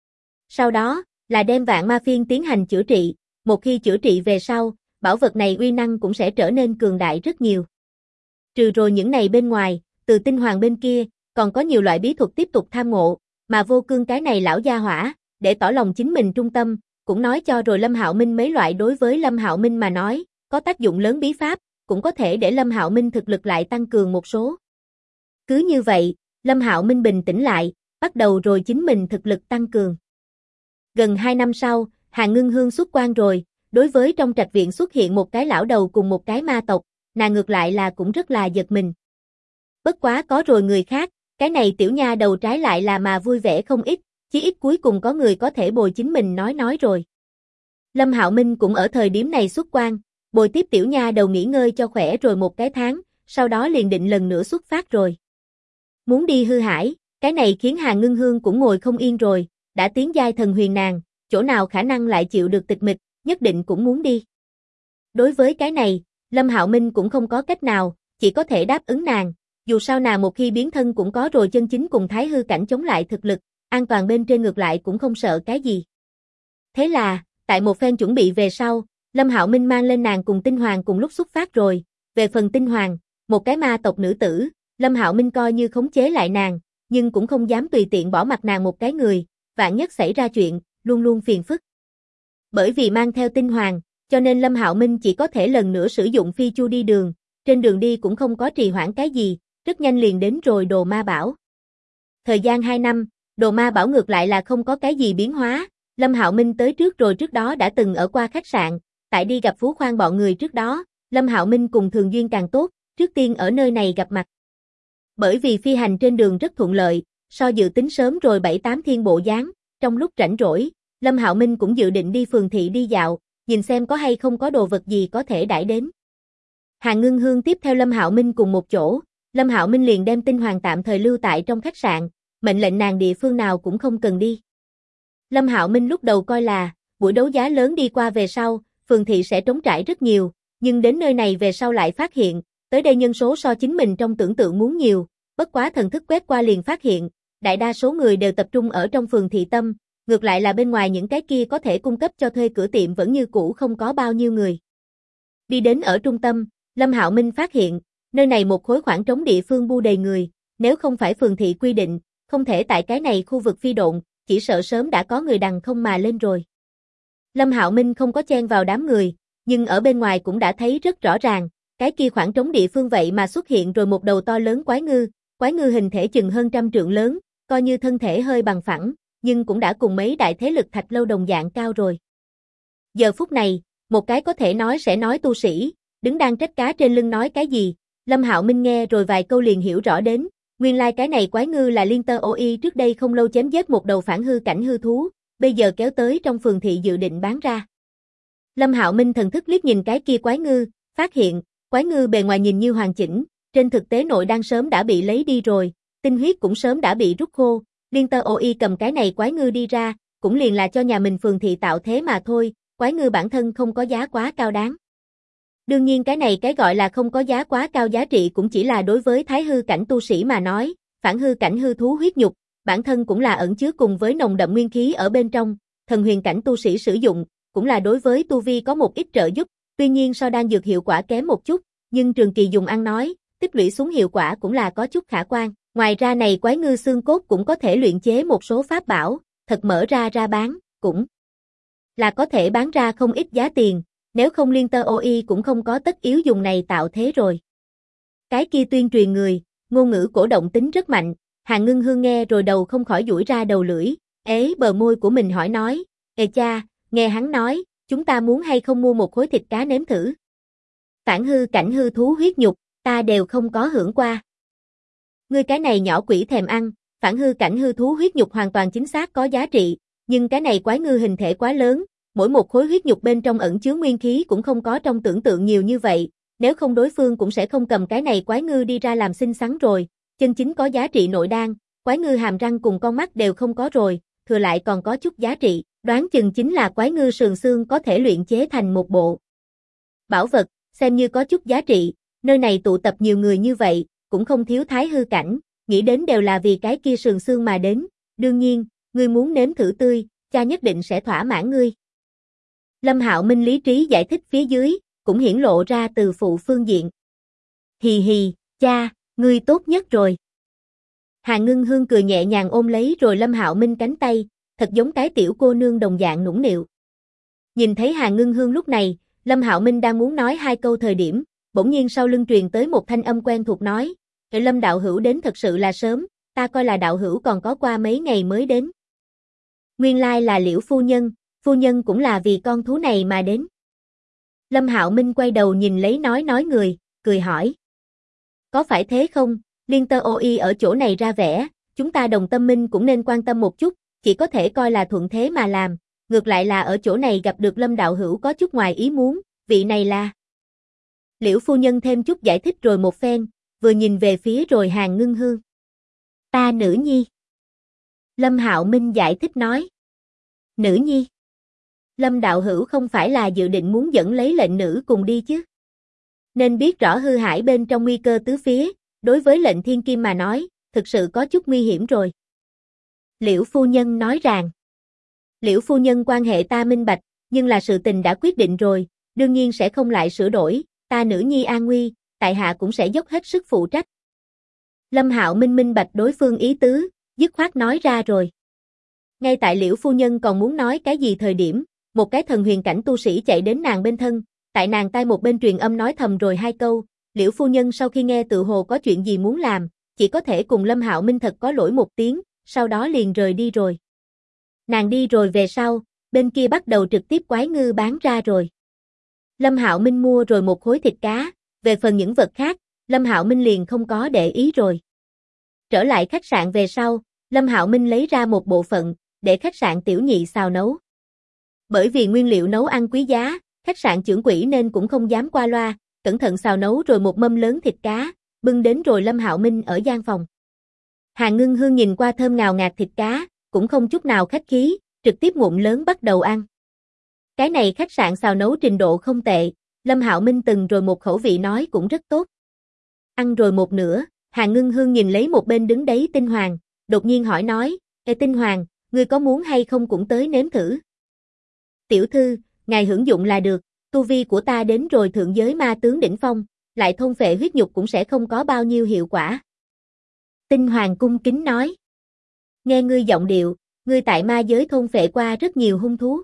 Sau đó, là đem Vạn Ma Phiên tiến hành chữa trị, một khi chữa trị về sau, bảo vật này uy năng cũng sẽ trở nên cường đại rất nhiều. Trừ rồi những này bên ngoài, từ Tinh Hoàng bên kia, còn có nhiều loại bí thuật tiếp tục tham ngộ, mà Vô Cương cái này lão gia hỏa, để tỏ lòng chính mình trung tâm, cũng nói cho rồi Lâm Hạo Minh mấy loại đối với Lâm Hạo Minh mà nói, có tác dụng lớn bí pháp, cũng có thể để Lâm Hạo Minh thực lực lại tăng cường một số. Cứ như vậy, Lâm Hạo Minh bình tĩnh lại, bắt đầu rồi chính mình thực lực tăng cường. Gần 2 năm sau, Hàn Ngưng Hương xuất quan rồi, đối với trong trạch viện xuất hiện một cái lão đầu cùng một cái ma tộc, nàng ngược lại là cũng rất là giật mình. Bất quá có rồi người khác, cái này tiểu nha đầu trái lại là mà vui vẻ không ít, chí ít cuối cùng có người có thể bồi chính mình nói rồi. Lâm Hạo Minh cũng ở thời điểm này xuất quan, bồi tiếp tiểu nha đầu nghỉ ngơi cho khỏe rồi một cái tháng, sau đó liền định lần nữa xuất phát rồi. Muốn đi Hư Hải, cái này khiến Hàn Ngưng Hương cũng ngồi không yên rồi, đã tiến giai thần huyền nàng, chỗ nào khả năng lại chịu được tịch mịch, nhất định cũng muốn đi. Đối với cái này, Lâm Hạo Minh cũng không có cách nào, chỉ có thể đáp ứng nàng, dù sao nàng một khi biến thân cũng có rồi chân chính cùng thái hư cảnh chống lại thực lực, an toàn bên trên ngược lại cũng không sợ cái gì. Thế là, tại một phen chuẩn bị về sau, Lâm Hạo Minh mang lên nàng cùng Tinh Hoàng cùng lúc xuất phát rồi, về phần Tinh Hoàng, một cái ma tộc nữ tử, Lâm Hạo Minh coi như khống chế lại nàng, nhưng cũng không dám tùy tiện bỏ mặc nàng một cái người, vạn nhất xảy ra chuyện, luôn luôn phiền phức. Bởi vì mang theo Tinh Hoàng, cho nên Lâm Hạo Minh chỉ có thể lần nữa sử dụng phi chu đi đường, trên đường đi cũng không có trì hoãn cái gì, rất nhanh liền đến rồi Đồ Ma Bảo. Thời gian 2 năm, Đồ Ma Bảo ngược lại là không có cái gì biến hóa, Lâm Hạo Minh tới trước rồi trước đó đã từng ở qua khách sạn, tại đi gặp Phú Khoan bọn người trước đó, Lâm Hạo Minh cùng Thường Duyên càng tốt, trước tiên ở nơi này gặp mặt. Bởi vì phi hành trên đường rất thuận lợi, so dự tính sớm rồi 7-8 thiên bộ dáng, trong lúc rảnh rỗi, Lâm Hạo Minh cũng dự định đi phường thị đi dạo, nhìn xem có hay không có đồ vật gì có thể đãi đến. Hàn Ngưng Hương tiếp theo Lâm Hạo Minh cùng một chỗ, Lâm Hạo Minh liền đem Tinh Hoàng tạm thời lưu tại trong khách sạn, mệnh lệnh nàng địa phương nào cũng không cần đi. Lâm Hạo Minh lúc đầu coi là, buổi đấu giá lớn đi qua về sau, phường thị sẽ trống trải rất nhiều, nhưng đến nơi này về sau lại phát hiện, tới đây nhân số so chính mình trong tưởng tượng muốn nhiều, bất quá thần thức quét qua liền phát hiện, đại đa số người đều tập trung ở trong phường thị tâm, ngược lại là bên ngoài những cái kia có thể cung cấp cho thuê cửa tiệm vẫn như cũ không có bao nhiêu người. Đi đến ở trung tâm, Lâm Hạo Minh phát hiện, nơi này một khối khoảng trống địa phương bu đầy người, nếu không phải phường thị quy định, không thể tại cái này khu vực phi độn, chỉ sợ sớm đã có người đằng không mà lên rồi. Lâm Hạo Minh không có chen vào đám người, nhưng ở bên ngoài cũng đã thấy rất rõ ràng, cái kia khoảng trống địa phương vậy mà xuất hiện rồi một đầu to lớn quái ngư hình thể chừng hơn 100 trượng lớn, coi như thân thể hơi bằng phẳng, nhưng cũng đã cùng mấy đại thế lực Thạch Lâu đồng dạng cao rồi. Giờ phút này, một cái có thể nói sẽ nói tu sĩ, đứng đang trách cá trên lưng nói cái gì, Lâm Hạo Minh nghe rồi vài câu liền hiểu rõ đến, nguyên lai cái này quái ngư là Liên Tơ OI trước đây không lâu chém giết một đầu phản hư cảnh hư thú, bây giờ kéo tới trong phường thị dự định bán ra. Lâm Hạo Minh thần thức liếc nhìn cái kia quái ngư, phát hiện, quái ngư bề ngoài nhìn như hoàn chỉnh, trên thực tế nội đan sớm đã bị lấy đi rồi, tinh huyết cũng sớm đã bị rút khô, Liên Tơ OI cầm cái này quái ngư đi ra, cũng liền là cho nhà mình phường thị tạo thế mà thôi, quái ngư bản thân không có giá quá cao đáng. Đương nhiên cái này cái gọi là không có giá quá cao giá trị cũng chỉ là đối với thái hư cảnh tu sĩ mà nói, phản hư cảnh hư thú huyết nhục, bản thân cũng là ẩn chứa cùng với nồng đậm nguyên khí ở bên trong, thần huyền cảnh tu sĩ sử dụng, cũng là đối với tu vi có một ít trợ giúp, tuy nhiên so đan dược hiệu quả kém một chút, nhưng trường kỳ dùng ăn nói, tích lũy xuống hiệu quả cũng là có chút khả quan. Ngoài ra này quái ngư xương cốt cũng có thể luyện chế một số pháp bảo, thật mở ra bán, cũng là có thể bán ra không ít giá tiền, nếu không Liên Tơ OI cũng không có tất yếu dùng này tạo thế rồi. Cái kia tuyên truyền người, ngôn ngữ cổ động tính rất mạnh, Hàn Ngưng Hương nghe rồi đầu không khỏi duỗi ra đầu lưỡi, bờ môi của mình hỏi nói, cha, nghe hắn nói, chúng ta muốn hay không mua một khối thịt cá nếm thử. Phản hư cảnh hư thú huyết nhục, ta đều không có hưởng qua. Ngươi cái này nhỏ quỷ thèm ăn, phản hư cảnh hư thú huyết nhục hoàn toàn chính xác có giá trị, nhưng cái này quái ngư hình thể quá lớn, mỗi một khối huyết nhục bên trong ẩn chứa nguyên khí cũng không có trong tưởng tượng nhiều như vậy, nếu không đối phương cũng sẽ không cầm cái này quái ngư đi ra làm xinh xắn rồi, chân chính có giá trị nội đan, quái ngư hàm răng cùng con mắt đều không có rồi, thừa lại còn có chút giá trị, đoán chừng chính là quái ngư sườn xương có thể luyện chế thành một bộ bảo vật, xem như có chút giá trị, nơi này tụ tập nhiều người như vậy, cũng không thiếu thái hư cảnh, nghĩ đến đều là vì cái kia sườn xương mà đến, đương nhiên, ngươi muốn nếm thử tươi, cha nhất định sẽ thỏa mãn ngươi. Lâm Hạo Minh lý trí giải thích phía dưới, cũng hiển lộ ra từ phụ phương diện. Hì hì, cha, ngươi tốt nhất rồi. Hà Ngưng Hương cười nhẹ nhàng ôm lấy rồi Lâm Hạo Minh cánh tay, thật giống cái tiểu cô nương đồng dạng nũng nịu. Nhìn thấy Hà Ngưng Hương lúc này, Lâm Hạo Minh đang muốn nói hai câu thời điểm, bỗng nhiên sau lưng truyền tới một thanh âm quen thuộc nói, Lâm đạo hữu đến thật sự là sớm, ta coi là đạo hữu còn có qua mấy ngày mới đến. Nguyên lai là Liễu phu nhân cũng là vì con thú này mà đến. Lâm Hạo Minh quay đầu nhìn lấy nói người, cười hỏi. Có phải thế không, Liên Tơ OI ở chỗ này ra vẻ, chúng ta Đồng Tâm Minh cũng nên quan tâm một chút, chỉ có thể coi là thuận thế mà làm, ngược lại là ở chỗ này gặp được Lâm đạo hữu có chút ngoài ý muốn, vị này là. Liễu phu nhân thêm chút giải thích rồi một phen, vừa nhìn về phía rồi Hàn Ngưng Hương. Ta nữ nhi. Lâm Hạo Minh giải thích nói. Nữ nhi. Lâm đạo hữu không phải là dự định muốn dẫn lấy lệnh nữ cùng đi chứ. Nên biết rõ hư hải bên trong nguy cơ tứ phía, đối với lệnh thiên kim mà nói, thực sự có chút nguy hiểm rồi. Liễu phu nhân nói rằng. Liễu phu nhân quan hệ ta minh bạch, nhưng là sự tình đã quyết định rồi, đương nhiên sẽ không lại sửa đổi, ta nữ nhi an nguy, tại hạ cũng sẽ dốc hết sức phụ trách. Lâm Hạo Minh minh bạch đối phương ý tứ, dứt khoát nói ra rồi. Ngay tại Liễu phu nhân còn muốn nói cái gì thời điểm, một cái thần huyền cảnh tu sĩ chạy đến nàng bên thân, tại nàng tai một bên truyền âm nói thầm rồi hai câu, Liễu phu nhân sau khi nghe tự hồ có chuyện gì muốn làm, chỉ có thể cùng Lâm Hạo Minh thật có lỗi một tiếng, sau đó liền rời đi rồi. Nàng đi rồi về sau, bên kia bắt đầu trực tiếp quái ngư bán ra rồi. Lâm Hạo Minh mua rồi một khối thịt cá, về phần những vật khác, Lâm Hạo Minh liền không có để ý rồi. Trở lại khách sạn về sau, Lâm Hạo Minh lấy ra một bộ phận, để khách sạn tiểu nhị xào nấu. Bởi vì nguyên liệu nấu ăn quý giá, khách sạn trưởng quỹ nên cũng không dám qua loa, cẩn thận xào nấu rồi một mâm lớn thịt cá, bưng đến rồi Lâm Hạo Minh ở gian phòng. Hàn Ngưng Hương nhìn qua thơm ngào ngạt thịt cá, cũng không chút nào khách khí, trực tiếp ngụm lớn bắt đầu ăn. Cái này khách sạn xào nấu trình độ không tệ, Lâm Hạo Minh từng rồi một khẩu vị nói cũng rất tốt. Ăn rồi một nửa, Hàn Ngưng Hương nhìn lấy một bên đứng đấy Tinh Hoàng, đột nhiên hỏi nói, Ê Tinh Hoàng, ngươi có muốn hay không cũng tới nếm thử? Tiểu thư, ngài hưởng dụng là được, tu vi của ta đến rồi thượng giới ma tướng đỉnh phong, lại thôn phệ huyết nhục cũng sẽ không có bao nhiêu hiệu quả. Tinh Hoàng cung kính nói. Nghe ngươi giọng điệu, ngươi tại ma giới thôn phệ qua rất nhiều hung thú.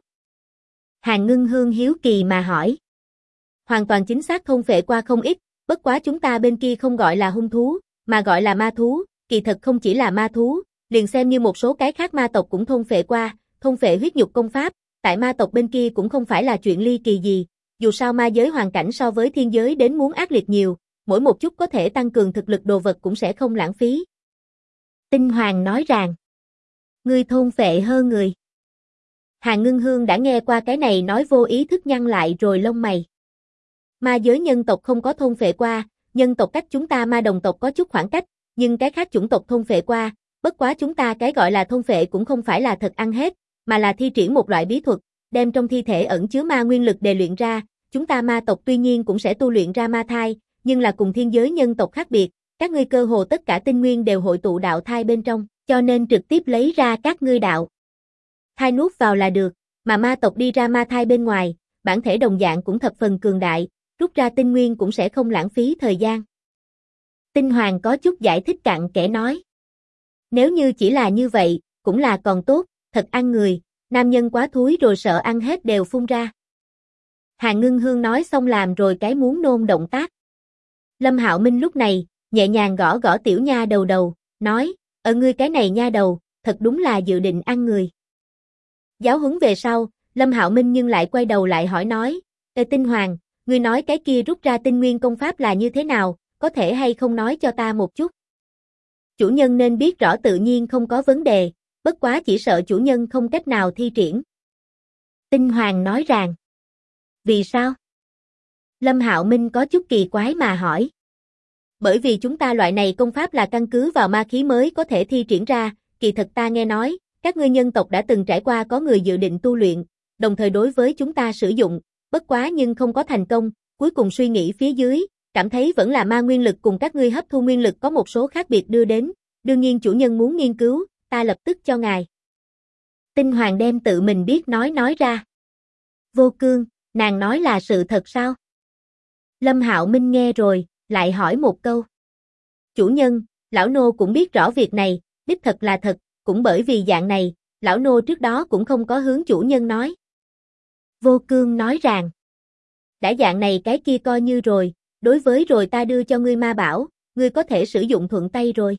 Hàn Ngưng Hương hiếu kỳ mà hỏi. Hoàn toàn chính xác thôn phệ qua không ít, bất quá chúng ta bên kia không gọi là hung thú, mà gọi là ma thú, kỳ thật không chỉ là ma thú, liền xem như một số cái khác ma tộc cũng thôn phệ qua, thôn phệ huyết nhục công pháp, tại ma tộc bên kia cũng không phải là chuyện ly kỳ gì, dù sao ma giới hoàn cảnh so với thiên giới đến muốn ác liệt nhiều, mỗi một chút có thể tăng cường thực lực đồ vật cũng sẽ không lãng phí. Tinh Hoàng nói rằng, ngươi thôn phệ hơn người. Hàn Ngưng Hương đã nghe qua cái này nói vô ý thức nhăn lại rồi lông mày. Ma giới nhân tộc không có thôn phệ qua, nhân tộc cách chúng ta ma đồng tộc có chút khoảng cách, nhưng cái khác chủng tộc thôn phệ qua, bất quá chúng ta cái gọi là thôn phệ cũng không phải là thật ăn hết, mà là thi triển một loại bí thuật, đem trong thi thể ẩn chứa ma nguyên lực để luyện ra, chúng ta ma tộc tuy nhiên cũng sẽ tu luyện ra ma thai, nhưng là cùng thiên giới nhân tộc khác biệt, các ngươi cơ hồ tất cả tinh nguyên đều hội tụ đạo thai bên trong, cho nên trực tiếp lấy ra các ngươi đạo thai nuốt vào là được, mà ma tộc đi ra ma thai bên ngoài, bản thể đồng dạng cũng thập phần cường đại, rút ra tinh nguyên cũng sẽ không lãng phí thời gian. Tinh Hoàng có chút giải thích cặn kẽ nói. Nếu như chỉ là như vậy, cũng là còn tốt, thật ăn người, nam nhân quá thúi rồi sợ ăn hết đều phun ra. Hàn Ngưng Hương nói xong làm rồi cái muốn nôn động tác. Lâm Hạo Minh lúc này, nhẹ nhàng gõ gõ tiểu nha đầu, nói, ngươi cái này nha đầu, thật đúng là dự định ăn người. Giáo huấn về sau, Lâm Hạo Minh nhưng lại quay đầu lại hỏi nói, Tinh Hoàng, ngươi nói cái kia rút ra tinh nguyên công pháp là như thế nào, có thể hay không nói cho ta một chút? Chủ nhân nên biết rõ tự nhiên không có vấn đề, bất quá chỉ sợ chủ nhân không cách nào thi triển. Tinh Hoàng nói rằng, vì sao? Lâm Hạo Minh có chút kỳ quái mà hỏi. Bởi vì chúng ta loại này công pháp là căn cứ vào ma khí mới có thể thi triển ra, kỳ thật ta nghe nói, các ngươi nhân tộc đã từng trải qua có người dự định tu luyện, đồng thời đối với chúng ta sử dụng, bất quá nhưng không có thành công, cuối cùng suy nghĩ phía dưới, cảm thấy vẫn là ma nguyên lực cùng các ngươi hấp thu nguyên lực có một số khác biệt đưa đến, đương nhiên chủ nhân muốn nghiên cứu, ta lập tức cho ngài. Tinh Hoàng đem tự mình biết nói ra. Vô Cương, nàng nói là sự thật sao? Lâm Hạo Minh nghe rồi, lại hỏi một câu. Chủ nhân, lão nô cũng biết rõ việc này, đích thật là thật, cũng bởi vì dạng này, lão nô trước đó cũng không có hướng chủ nhân nói. Vô Cương nói rằng, đã dạng này cái kia coi như rồi, đối với rồi ta đưa cho ngươi ma bảo, ngươi có thể sử dụng thuận tay rồi.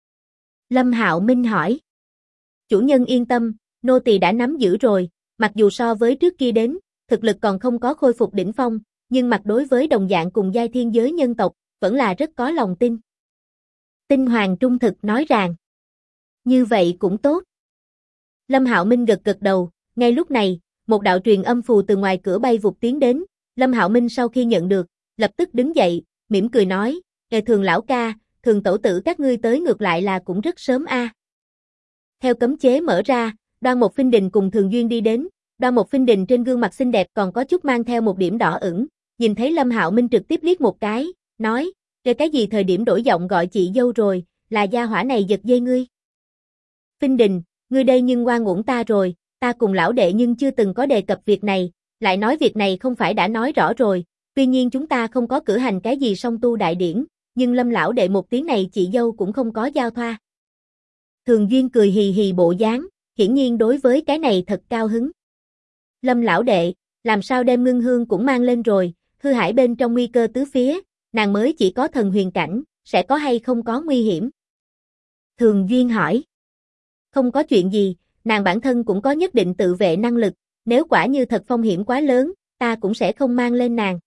Lâm Hạo Minh hỏi. Chủ nhân yên tâm, nô tỳ đã nắm giữ rồi, mặc dù so với trước kia đến, thực lực còn không có khôi phục đỉnh phong, nhưng mặt đối với đồng dạng cùng giai thiên giới nhân tộc, vẫn là rất có lòng tin. Tinh Hoàng trung thực nói rằng, như vậy cũng tốt. Lâm Hạo Minh gật gật đầu, ngay lúc này, một đạo truyền âm phù từ ngoài cửa bay vụt tiến đến, Lâm Hạo Minh sau khi nhận được, lập tức đứng dậy, mỉm cười nói, Thường lão ca, Thường tẩu tử các ngươi tới ngược lại là cũng rất sớm a. Theo cấm chế mở ra, Đoan Mộc Phinh Đình cùng Thường Duyên đi đến, Đoan Mộc Phinh Đình trên gương mặt xinh đẹp còn có chút mang theo một điểm đỏ ửng, nhìn thấy Lâm Hạo Minh trực tiếp liếc một cái, nói, cái gì thời điểm đổi giọng gọi chị dâu rồi, là gia hỏa này giật dây ngươi. Phinh Đình, ngươi đây nhưng ngoan uổng ta rồi, ta cùng lão đệ nhưng chưa từng có đề cập việc này, lại nói việc này không phải đã nói rõ rồi, tuy nhiên chúng ta không có cử hành cái gì song tu đại điển, nhưng Lâm lão đệ một tiếng này chị dâu cũng không có giao thoa. Thường Duyên cười hì hì bộ dáng, hiển nhiên đối với cái này thật cao hứng. Lâm lão đệ, làm sao đem Ngưng Hương cũng mang lên rồi, hư hải bên trong nguy cơ tứ phía, nàng mới chỉ có thần huyền cảnh, sẽ có hay không có nguy hiểm? Thường Duyên hỏi. Không có chuyện gì, nàng bản thân cũng có nhất định tự vệ năng lực, nếu quả như thật phong hiểm quá lớn, ta cũng sẽ không mang lên nàng.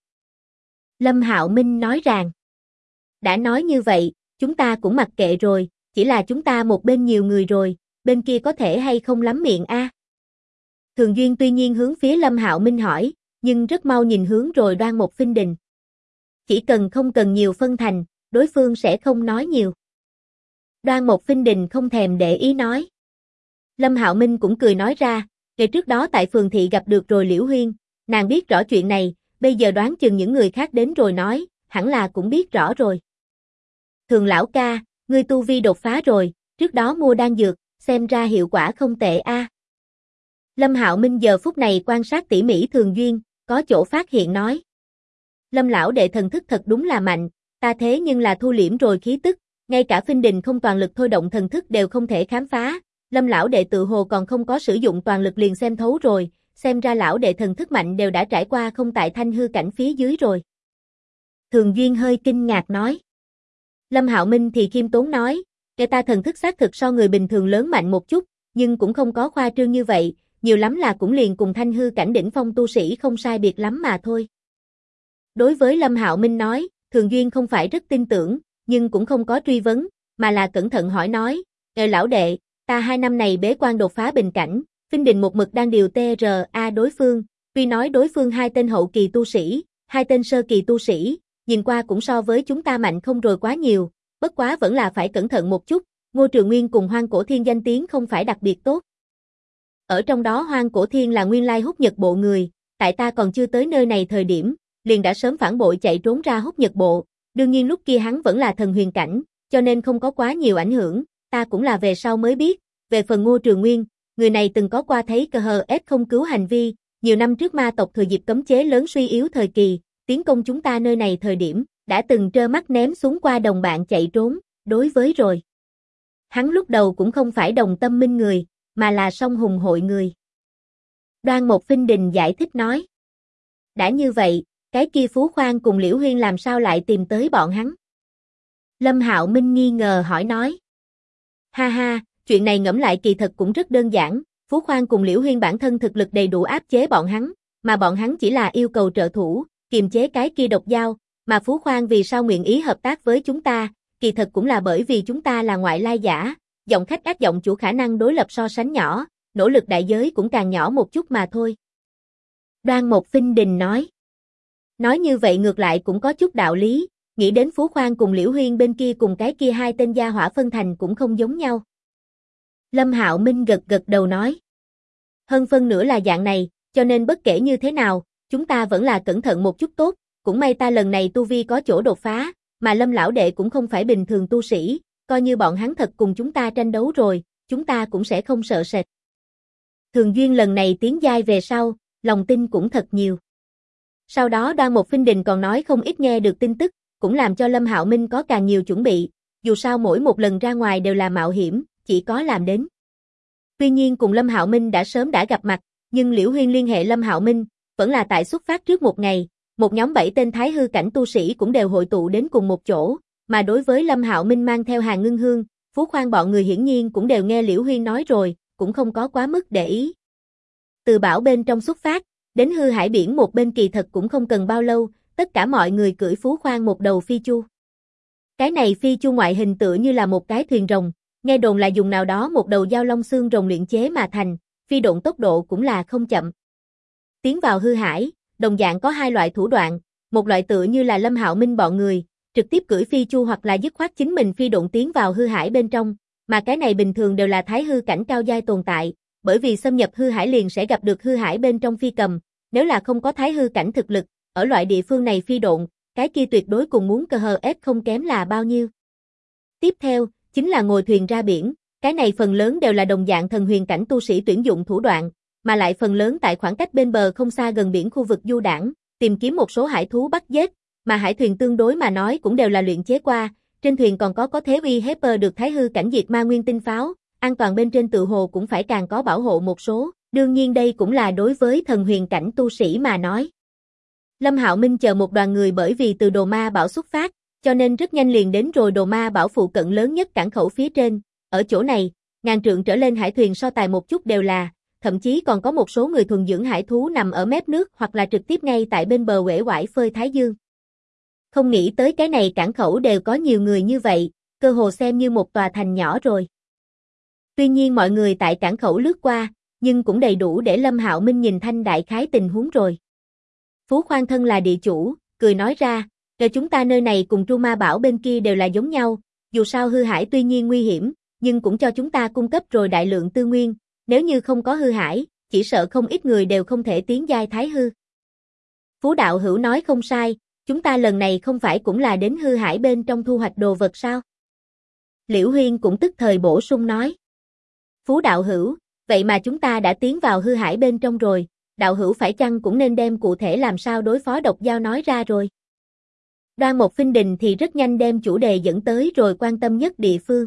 Lâm Hạo Minh nói rằng, đã nói như vậy, chúng ta cũng mặc kệ rồi, chỉ là chúng ta một bên nhiều người rồi, bên kia có thể hay không lắm miệng a? Thường Duyên tuy nhiên hướng phía Lâm Hạo Minh hỏi, nhưng rất mau nhìn hướng rồi Đoan Mộc Phinh Đình. Chỉ cần không cần nhiều phân thành, đối phương sẽ không nói nhiều. Đoan Mộc Phinh Đình không thèm để ý nói. Lâm Hạo Minh cũng cười nói ra, ngày trước đó tại phường thị gặp được rồi Liễu Huyên, nàng biết rõ chuyện này, bây giờ đoán chừng những người khác đến rồi nói, hẳn là cũng biết rõ rồi. Thường lão ca, ngươi tu vi đột phá rồi, trước đó mua đan dược, xem ra hiệu quả không tệ a. Lâm Hạo Minh giờ phút này quan sát tỉ mỉ Thường Duyên, có chỗ phát hiện nói. Lâm lão đệ thần thức thật đúng là mạnh, ta thế nhưng là thu liễm rồi khí tức, ngay cả Phinh Đình không toàn lực thôi động thần thức đều không thể khám phá, Lâm lão đệ tự hồ còn không có sử dụng toàn lực liền xem thấu rồi, xem ra lão đệ thần thức mạnh đều đã trải qua không tại thanh hư cảnh phía dưới rồi. Thường Duyên hơi kinh ngạc nói. Lâm Hạo Minh thì khiêm tốn nói, cái ta thần thức xác thực so người bình thường lớn mạnh một chút, nhưng cũng không có khoa trương như vậy, nhiều lắm là cũng liền cùng thanh hư cảnh đỉnh phong tu sĩ không sai biệt lắm mà thôi. Đối với Lâm Hạo Minh nói, Thường Duyên không phải rất tin tưởng, nhưng cũng không có truy vấn, mà là cẩn thận hỏi nói, lão đệ, ta 2 năm này bế quan đột phá bình cảnh, Phinh Đình một mực đang điều TRA đối phương, tuy nói đối phương 2 tên hậu kỳ tu sĩ, 2 tên sơ kỳ tu sĩ, nhìn qua cũng so với chúng ta mạnh không rồi quá nhiều, bất quá vẫn là phải cẩn thận một chút, Ngô Trường Nguyên cùng Hoang Cổ Thiên danh tiếng không phải đặc biệt tốt. Ở trong đó Hoang Cổ Thiên là nguyên lai Húc Nhật Bộ người, tại ta còn chưa tới nơi này thời điểm, liền đã sớm phản bội chạy trốn ra Húc Nhật Bộ, đương nhiên lúc kia hắn vẫn là thần huyền cảnh, cho nên không có quá nhiều ảnh hưởng, ta cũng là về sau mới biết, về phần Ngô Trường Nguyên, người này từng có qua thấy cơ hờ ép không cứu hành vi, nhiều năm trước ma tộc thừa dịp cấm chế lớn suy yếu thời kỳ, tiến công chúng ta nơi này thời điểm, đã từng trơ mắt ném xuống qua đồng bạn chạy trốn, đối với rồi. Hắn lúc đầu cũng không phải đồng tâm minh người, mà là song hùng hội người. Đoan Mộc Phinh Đình giải thích nói. Đã như vậy, cái kia Phú Khoan cùng Liễu Huyên làm sao lại tìm tới bọn hắn? Lâm Hạo Minh nghi ngờ hỏi nói. Ha ha, chuyện này ngẫm lại kỳ thật cũng rất đơn giản, Phú Khoan cùng Liễu Huyên bản thân thực lực đầy đủ áp chế bọn hắn, mà bọn hắn chỉ là yêu cầu trợ thủ, kiềm chế cái kia độc dao, mà Phú Khoan vì sao nguyện ý hợp tác với chúng ta, kỳ thật cũng là bởi vì chúng ta là ngoại lai giả, giọng khách ác giọng chủ khả năng đối lập so sánh nhỏ, nỗ lực đại giới cũng càng nhỏ một chút mà thôi. Đoan Mộc Phinh Đình nói. Nói như vậy ngược lại cũng có chút đạo lý, nghĩ đến Phú Khoan cùng Liễu Huyên bên kia cùng cái kia hai tên gia hỏa phân thành cũng không giống nhau. Lâm Hạo Minh gật gật đầu nói. Hơn phân nửa là dạng này, cho nên bất kể như thế nào, chúng ta vẫn là cẩn thận một chút tốt, cũng may ta lần này tu vi có chỗ đột phá, mà Lâm lão đệ cũng không phải bình thường tu sĩ, coi như bọn hắn thật cùng chúng ta tranh đấu rồi, chúng ta cũng sẽ không sợ sệt. Thường Duyên lần này tiến giai về sau, lòng tin cũng thật nhiều. Sau đó Đoan Mộc Phinh Đình còn nói không ít nghe được tin tức, cũng làm cho Lâm Hạo Minh có càng nhiều chuẩn bị, dù sao mỗi một lần ra ngoài đều là mạo hiểm, chỉ có làm đến. Tuy nhiên cùng Lâm Hạo Minh đã sớm gặp mặt, nhưng Liễu Huyên liên hệ Lâm Hạo Minh, vẫn là tại xuất phát trước một ngày, một nhóm 7 tên thái hư cảnh tu sĩ cũng đều hội tụ đến cùng một chỗ, mà đối với Lâm Hạo Minh mang theo Hàn Ngưng Hương, Phú Khoan bọn người hiển nhiên cũng đều nghe Liễu Huyên nói rồi, cũng không có quá mức để ý. Từ bảo bên trong xuất phát, đến hư hải biển một bên kỳ thật cũng không cần bao lâu, tất cả mọi người cưỡi Phú Khoan một đầu phi chu. Cái này phi chu ngoại hình tựa như là một cái thuyền rồng, nghe đồn là dùng nào đó một đầu dao long xương rồng luyện chế mà thành, phi độn tốc độ cũng là không chậm. Tiến vào hư hải, đồng dạng có hai loại thủ đoạn, một loại tựa như là Lâm Hạo Minh bọn người, trực tiếp cưỡi phi chu hoặc là dứt khoát chính mình phi độn tiến vào hư hải bên trong, mà cái này bình thường đều là thái hư cảnh cao giai tồn tại, bởi vì xâm nhập hư hải liền sẽ gặp được hư hải bên trong phi cầm, nếu là không có thái hư cảnh thực lực, ở loại địa phương này phi độn, cái kia tuyệt đối cùng muốn cơ hờ ép không kém là bao nhiêu. Tiếp theo, chính là ngồi thuyền ra biển, cái này phần lớn đều là đồng dạng thần huyền cảnh tu sĩ tuyển dụng thủ đoạn, mà lại phần lớn tại khoảng cách bên bờ không xa gần biển khu vực du đãng, tìm kiếm một số hải thú bắt giết, mà hải thuyền tương đối mà nói cũng đều là luyện chế qua, trên thuyền còn có thế uy hiếp được thái hư cảnh diệt ma nguyên tinh pháo, an toàn bên trên tự hồ cũng phải càng có bảo hộ một số, đương nhiên đây cũng là đối với thần huyền cảnh tu sĩ mà nói. Lâm Hạo Minh chờ một đoàn người bởi vì từ Đồ Ma Bảo xuất phát, cho nên rất nhanh liền đến rồi Đồ Ma Bảo phụ cận lớn nhất cảng khẩu phía trên, ở chỗ này, ngàn trượng trở lên hải thuyền so tài một chút đều là, thậm chí còn có một số người thuần dưỡng hải thú nằm ở mép nước hoặc là trực tiếp ngay tại bên bờ uể oải phơi thái dương. Không nghĩ tới cái này cảng khẩu đều có nhiều người như vậy, cơ hồ xem như một tòa thành nhỏ rồi. Tuy nhiên mọi người tại cảng khẩu lướt qua, nhưng cũng đầy đủ để Lâm Hạo Minh nhìn thanh đại khái tình huống rồi. Phú Khoan thân là địa chủ, cười nói ra, chúng ta nơi này cùng Tru Ma Bảo bên kia đều là giống nhau, dù sao hư hải tuy nhiên nguy hiểm, nhưng cũng cho chúng ta cung cấp rồi đại lượng tư nguyên, nếu như không có hư hải, chỉ sợ không ít người đều không thể tiến giai thái hư. Phú đạo hữu nói không sai, chúng ta lần này không phải cũng là đến hư hải bên trong thu hoạch đồ vật sao? Liễu Huyên cũng tức thời bổ sung nói. Phú đạo hữu, vậy mà chúng ta đã tiến vào hư hải bên trong rồi, đạo hữu phải chăng cũng nên đem cụ thể làm sao đối phó độc dao nói ra rồi. Đoan Mộc Phinh Đình thì rất nhanh đem chủ đề dẫn tới rồi quan tâm nhất địa phương.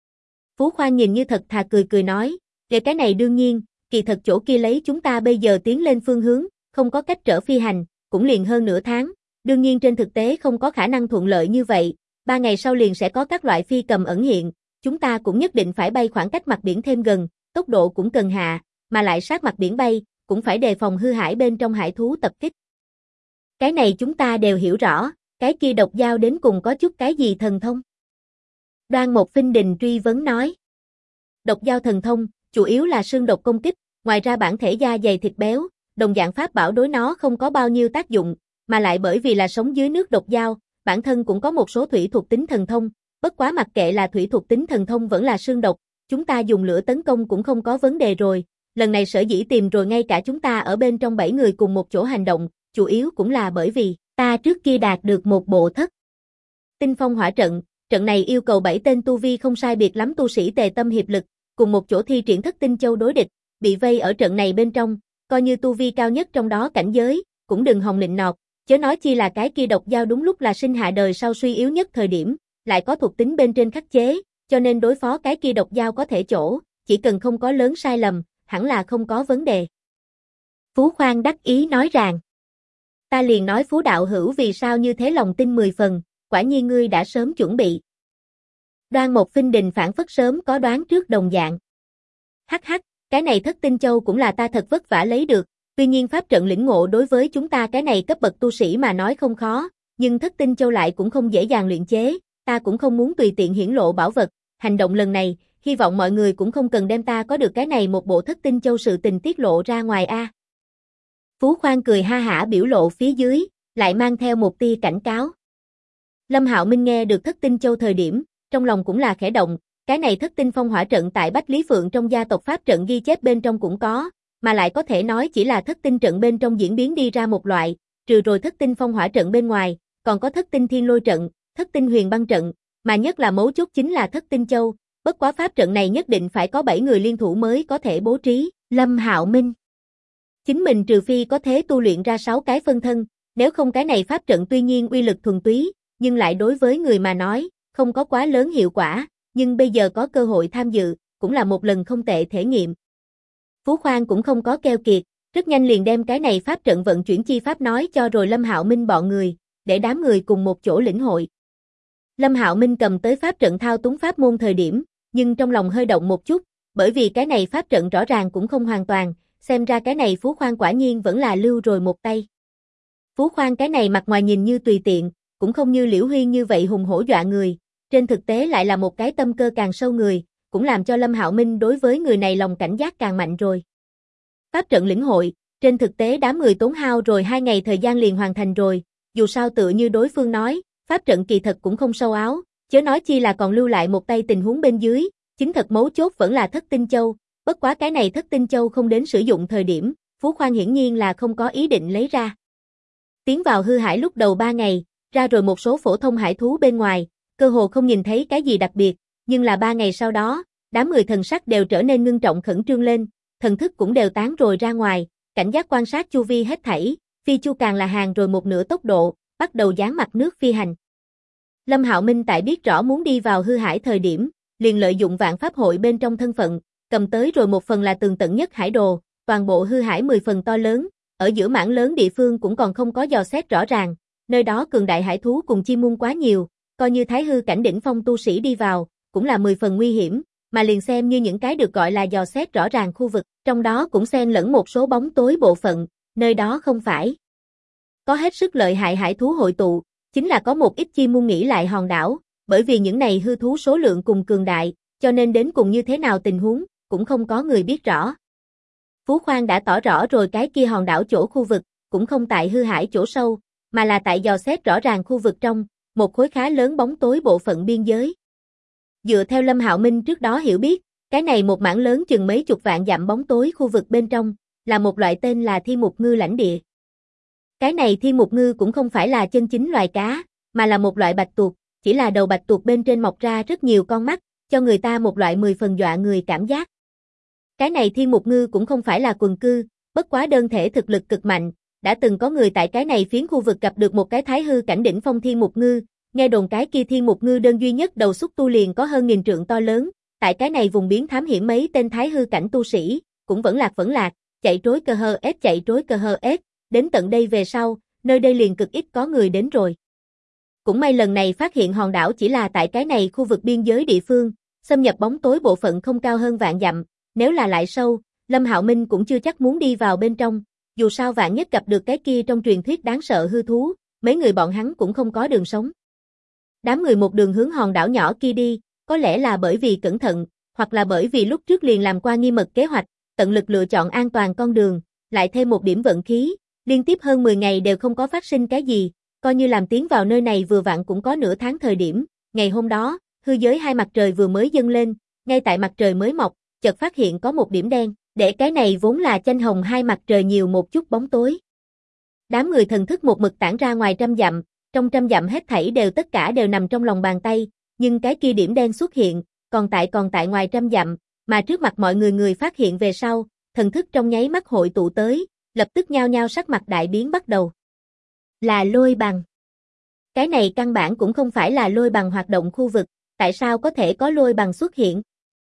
Phú Khoan nhìn như thật thà cười nói, về cái này đương nhiên, kỳ thật chỗ kia lấy chúng ta bây giờ tiến lên phương hướng, không có cách trở phi hành, cũng liền hơn nửa tháng, đương nhiên trên thực tế không có khả năng thuận lợi như vậy, 3 ngày sau liền sẽ có các loại phi cầm ẩn hiện, chúng ta cũng nhất định phải bay khoảng cách mặt biển thêm gần, tốc độ cũng cần hạ, mà lại sát mặt biển bay, cũng phải đề phòng hư hải bên trong hải thú tập kích. Cái này chúng ta đều hiểu rõ, cái kia độc dao đến cùng có chút cái gì thần thông? Đoan Mộc Phinh Đình truy vấn nói. Độc dao thần thông, chủ yếu là xương độc công kích, ngoài ra bản thể da dày thịt béo, đồng dạng pháp bảo đối nó không có bao nhiêu tác dụng, mà lại bởi vì là sống dưới nước độc dao, bản thân cũng có một số thủy thuộc tính thần thông, bất quá mặc kệ là thủy thuộc tính thần thông vẫn là xương độc, chúng ta dùng lửa tấn công cũng không có vấn đề rồi, lần này sở dĩ tìm rồi ngay cả chúng ta ở bên trong 7 người cùng một chỗ hành động, chủ yếu cũng là bởi vì ta trước kia đạt được một bộ thất tinh phong hỏa trận, trận này yêu cầu 7 tên tu vi không sai biệt lắm tu sĩ tề tâm hiệp lực, cùng một chỗ thi triển thất tinh châu đối địch, bị vây ở trận này bên trong, coi như tu vi cao nhất trong đó cảnh giới, cũng đừng hòng nịnh nọt, chớ nói chi là cái kia độc dao đúng lúc là sinh hạ đời sau suy yếu nhất thời điểm, lại có thuộc tính bên trên khắc chế, cho nên đối phó cái kia độc dao có thể chỗ, chỉ cần không có lớn sai lầm, hẳn là không có vấn đề. Phú Khoan đắc ý nói rằng, ta liền nói Phú đạo hữu vì sao như thế lòng tin 10 phần, quả nhiên ngươi đã sớm chuẩn bị. Đoan Mộc Phinh Đình phản phất sớm có đoán trước đồng dạng. Hắc hắc, cái này thất tinh châu cũng là ta thật vất vả lấy được, tuy nhiên pháp trận lĩnh ngộ đối với chúng ta cái này cấp bậc tu sĩ mà nói không khó, nhưng thất tinh châu lại cũng không dễ dàng luyện chế, ta cũng không muốn tùy tiện hiển lộ bảo vật, hành động lần này, hy vọng mọi người cũng không cần đem ta có được cái này một bộ thất tinh châu sự tình tiết lộ ra ngoài a. Phú Khoan cười ha hả biểu lộ phía dưới, lại mang theo một tia cảnh cáo. Lâm Hạo Minh nghe được Thất Tinh Châu thời điểm, trong lòng cũng là khẽ động, cái này Thất Tinh Phong Hỏa trận tại Bách Lý Phượng trong gia tộc pháp trận ghi chép bên trong cũng có, mà lại có thể nói chỉ là Thất Tinh trận bên trong diễn biến đi ra một loại, trừ rồi Thất Tinh Phong Hỏa trận bên ngoài, còn có Thất Tinh Thiên Lôi trận, Thất Tinh Huyền Băng trận, mà nhất là mấu chốt chính là Thất Tinh Châu, bất quá pháp trận này nhất định phải có 7 người liên thủ mới có thể bố trí. Lâm Hạo Minh chính mình trừ phi có thế tu luyện ra 6 cái phân thân, nếu không cái này pháp trận tuy nhiên uy lực thuần túy, nhưng lại đối với người mà nói, không có quá lớn hiệu quả, nhưng bây giờ có cơ hội tham dự, cũng là một lần không tệ thể nghiệm. Phú Khoan cũng không có keo kiệt, rất nhanh liền đem cái này pháp trận vận chuyển chi pháp nói cho rồi Lâm Hạo Minh bọn người, để đám người cùng một chỗ lĩnh hội. Lâm Hạo Minh cầm tới pháp trận thao túng pháp môn thời điểm, nhưng trong lòng hơi động một chút, bởi vì cái này pháp trận rõ ràng cũng không hoàn toàn, xem ra cái này Phú Khoan quả nhiên vẫn là lưu rồi một tay. Phú Khoan cái này mặt ngoài nhìn như tùy tiện, cũng không như Liễu Huyên như vậy hùng hổ dọa người, trên thực tế lại là một cái tâm cơ càng sâu người, cũng làm cho Lâm Hạo Minh đối với người này lòng cảnh giác càng mạnh rồi. Pháp trận lĩnh hội, trên thực tế đám người tốn hao rồi 2 ngày thời gian liền hoàn thành rồi, dù sao tựa như đối phương nói, pháp trận kỳ thật cũng không sâu áo, chớ nói chi là còn lưu lại một tay tình huống bên dưới, chính thật mấu chốt vẫn là Thất Tinh Châu, bất quá cái này Thất Tinh Châu không đến sử dụng thời điểm, Phú Khoan hiển nhiên là không có ý định lấy ra. Tiến vào hư hải lúc đầu 3 ngày, ra rồi một số phổ thông hải thú bên ngoài, cơ hồ không nhìn thấy cái gì đặc biệt, nhưng là 3 ngày sau đó, đám người thần sắc đều trở nên ngưng trọng khẩn trương lên, thần thức cũng đều tán rồi ra ngoài, cảnh giác quan sát chu vi hết thảy, phi chu càng là hàng rồi một nửa tốc độ, bắt đầu dán mặt nước phi hành. Lâm Hạo Minh tại biết rõ muốn đi vào hư hải thời điểm, liền lợi dụng vạn pháp hội bên trong thân phận, cầm tới rồi một phần là tường tận nhất hải đồ, toàn bộ hư hải 10 phần to lớn, ở giữa mảng lớn địa phương cũng còn không có dò xét rõ ràng, nơi đó cường đại hải thú cùng chim muôn quá nhiều, coi như thái hư cảnh đỉnh phong tu sĩ đi vào, cũng là 10 phần nguy hiểm, mà liền xem như những cái được gọi là dò xét rõ ràng khu vực, trong đó cũng xen lẫn một số bóng tối bộ phận, nơi đó không phải có hết sức lợi hại hải thú hội tụ, chính là có một ít chim muôn nghĩ lại hòn đảo, bởi vì những này hư thú số lượng cùng cường đại, cho nên đến cùng như thế nào tình huống, cũng không có người biết rõ. Phú Khoan đã tỏ rõ rồi cái kia hòn đảo chỗ khu vực, cũng không tại hư hải chỗ sâu, mà là tại dò xét rõ ràng khu vực trong, một khối khá lớn bóng tối bộ phận biên giới. Dựa theo Lâm Hạo Minh trước đó hiểu biết, cái này một mảng lớn chừng mấy chục vạn dặm bóng tối khu vực bên trong, là một loại tên là Thiên Mục Ngư lãnh địa. Cái này Thiên Mục Ngư cũng không phải là chân chính loài cá, mà là một loại bạch tuộc, chỉ là đầu bạch tuộc bên trên mọc ra rất nhiều con mắt, cho người ta một loại 10 phần dọa người cảm giác. Cái này Thiên Mục Ngư cũng không phải là quần cư, bất quá đơn thể thực lực cực mạnh, đã từng có người tại cái này phiến khu vực gặp được một cái thái hư cảnh đỉnh phong Thiên Mục Ngư, nghe đồn cái kia Thiên Mục Ngư đơn duy nhất đầu xúc tu liền có hơn 1000 trượng to lớn, tại cái này vùng biến thám hiểm mấy tên thái hư cảnh tu sĩ, cũng vẫn lạc, chạy trối cơ hơ ép, đến tận đây về sau, nơi đây liền cực ít có người đến rồi. Cũng may lần này phát hiện hòn đảo chỉ là tại cái này khu vực biên giới địa phương, xâm nhập bóng tối bộ phận không cao hơn vạn dặm, nếu là lại sâu, Lâm Hạo Minh cũng chưa chắc muốn đi vào bên trong, dù sao vạn nhất gặp được cái kia trong truyền thuyết đáng sợ hư thú, mấy người bọn hắn cũng không có đường sống. Đám người một đường hướng hòn đảo nhỏ kia đi, có lẽ là bởi vì cẩn thận, hoặc là bởi vì lúc trước liền làm qua nghiêm mật kế hoạch, tận lực lựa chọn an toàn con đường, lại thêm một điểm vận khí, liên tiếp hơn 10 ngày đều không có phát sinh cái gì, coi như làm tiến vào nơi này vừa vặn cũng có nửa tháng thời điểm, ngày hôm đó, hư giới hai mặt trời vừa mới dâng lên, ngay tại mặt trời mới mọc, chợt phát hiện có một điểm đen, để cái này vốn là chanh hồng hai mặt trời nhiều một chút bóng tối. Đám người thần thức một mực tản ra ngoài trăm dặm, trong trăm dặm hết thảy tất cả đều nằm trong lòng bàn tay, nhưng cái kia điểm đen xuất hiện, còn tại ngoài trăm dặm, mà trước mặt mọi người phát hiện về sau, thần thức trong nháy mắt hội tụ tới, lập tức nhao nhao sắc mặt đại biến bắt đầu. Là lôi bằng. Cái này căn bản cũng không phải là lôi bằng hoạt động khu vực, tại sao có thể có lôi bằng xuất hiện?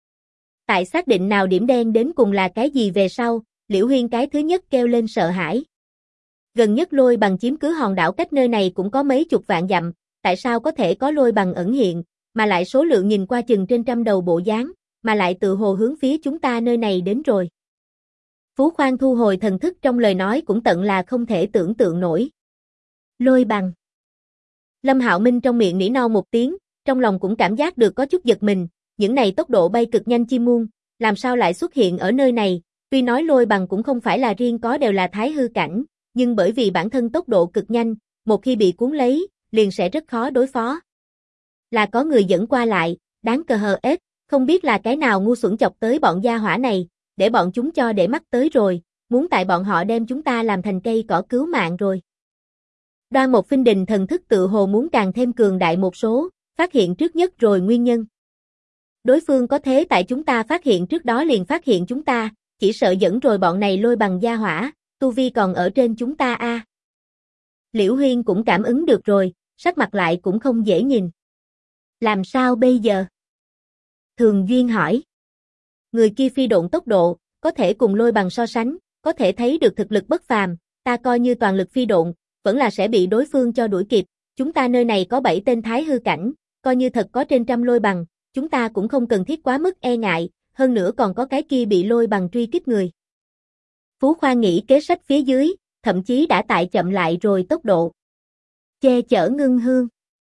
Tại xác định nào điểm đen đến cùng là cái gì về sau, Liễu Huyên cái thứ nhất kêu lên sợ hãi. Gần nhất lôi bằng chiếm cứ hòn đảo cách nơi này cũng có mấy chục vạn dặm, tại sao có thể có lôi bằng ẩn hiện, mà lại số lượng nhìn qua chừng trên trăm đầu bộ dáng, mà lại tự hồ hướng phía chúng ta nơi này đến rồi. Phú Khoan thu hồi thần thức trong lời nói cũng tận là không thể tưởng tượng nổi. Lôi bằng. Lâm Hạo Minh trong miệng nỉ non một tiếng, trong lòng cũng cảm giác được có chút giật mình, những này tốc độ bay cực nhanh chim muôn, làm sao lại xuất hiện ở nơi này, tuy nói lôi bằng cũng không phải là riêng có đều là thái hư cảnh, nhưng bởi vì bản thân tốc độ cực nhanh, một khi bị cuốn lấy, liền sẽ rất khó đối phó. Là có người dẫn qua lại, đáng cờ hờ ết, không biết là cái nào ngu xuẩn chọc tới bọn gia hỏa này, để bọn chúng cho để mắt tới rồi, muốn tại bọn họ đem chúng ta làm thành cây cỏ cứu mạng rồi. Đoan một Phinh Đình thần thức tự hồ muốn càng thêm cường đại một số, phát hiện trước nhất rồi nguyên nhân. Đối phương có thế tại chúng ta phát hiện trước đó liền phát hiện chúng ta, chỉ sợ dẫn rồi bọn này lôi bằng gia hỏa, tu vi còn ở trên chúng ta a. Liễu Huyên cũng cảm ứng được rồi, sắc mặt lại cũng không dễ nhìn. Làm sao bây giờ? Thường Duyên hỏi. Người kia phi độn tốc độ, có thể cùng lôi bằng so sánh, có thể thấy được thực lực bất phàm, ta coi như toàn lực phi độn, vẫn là sẽ bị đối phương cho đuổi kịp, chúng ta nơi này có 7 tên thái hư cảnh, coi như thật có trên trăm lôi bằng, chúng ta cũng không cần thiết quá mức e ngại, hơn nữa còn có cái kia bị lôi bằng truy kích người. Phú Khoa nghĩ kế sách phía dưới, thậm chí đã tại chậm lại rồi tốc độ. Che chở Ngưng Hương.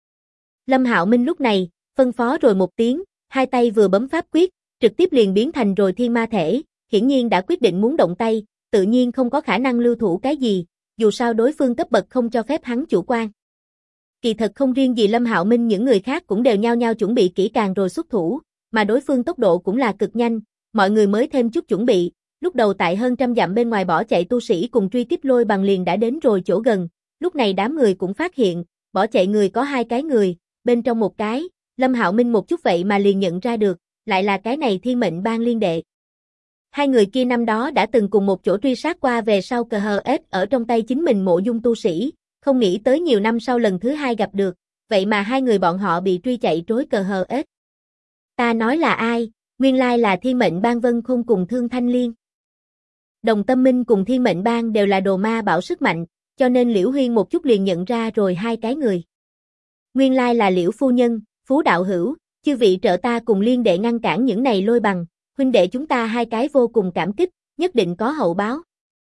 Lâm Hạo Minh lúc này, phân phó rồi một tiếng, hai tay vừa bấm pháp quyết, trực tiếp liền biến thành rồi thiên ma thể, hiển nhiên đã quyết định muốn động tay, tự nhiên không có khả năng lưu thủ cái gì, dù sao đối phương cấp bậc không cho phép hắn chủ quan. Kỳ thật không riêng gì Lâm Hạo Minh, những người khác cũng đều nhao nhao chuẩn bị kỹ càng rồi xuất thủ, mà đối phương tốc độ cũng là cực nhanh, mọi người mới thêm chút chuẩn bị, lúc đầu tại hơn trăm dặm bên ngoài bỏ chạy tu sĩ cùng truy kích lôi bằng liền đã đến rồi chỗ gần, lúc này đám người cũng phát hiện, bỏ chạy người có 2 cái người, bên trong một cái, Lâm Hạo Minh một chút vậy mà liền nhận ra được, lại là cái này Thiên Mệnh Bang liên đệ. Hai người kia năm đó đã từng cùng một chỗ truy sát qua, về sau cờ hờ ết ở trong tay chính mình mộ dung tu sĩ, không nghĩ tới nhiều năm sau lần thứ 2 gặp được, vậy mà hai người bọn họ bị truy chạy trối cờ hờ ết. Ta nói là ai, nguyên lai là Thiên Mệnh Bang Vân Khôn cùng Thương Thanh Liên. Đồng Tâm Minh cùng Thiên Mệnh Bang đều là đồ ma bảo sức mạnh, cho nên Liễu Huyên một chút liền nhận ra rồi 2 cái người. Nguyên lai là Liễu phu nhân, Phú đạo hữu, chư vị trợ ta cùng liên đệ ngăn cản những này lôi bằng, huynh đệ chúng ta 2 cái vô cùng cảm kích, nhất định có hậu báo.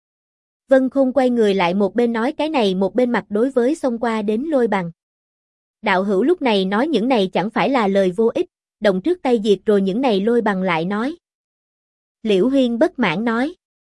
Vân Khôn quay người lại một bên nói cái này một bên mặt đối với xông qua đến lôi bằng. Đạo hữu lúc này nói những này chẳng phải là lời vô ích, động trước tay diệt rồi những này lôi bằng lại nói. Liễu Huyên bất mãn nói.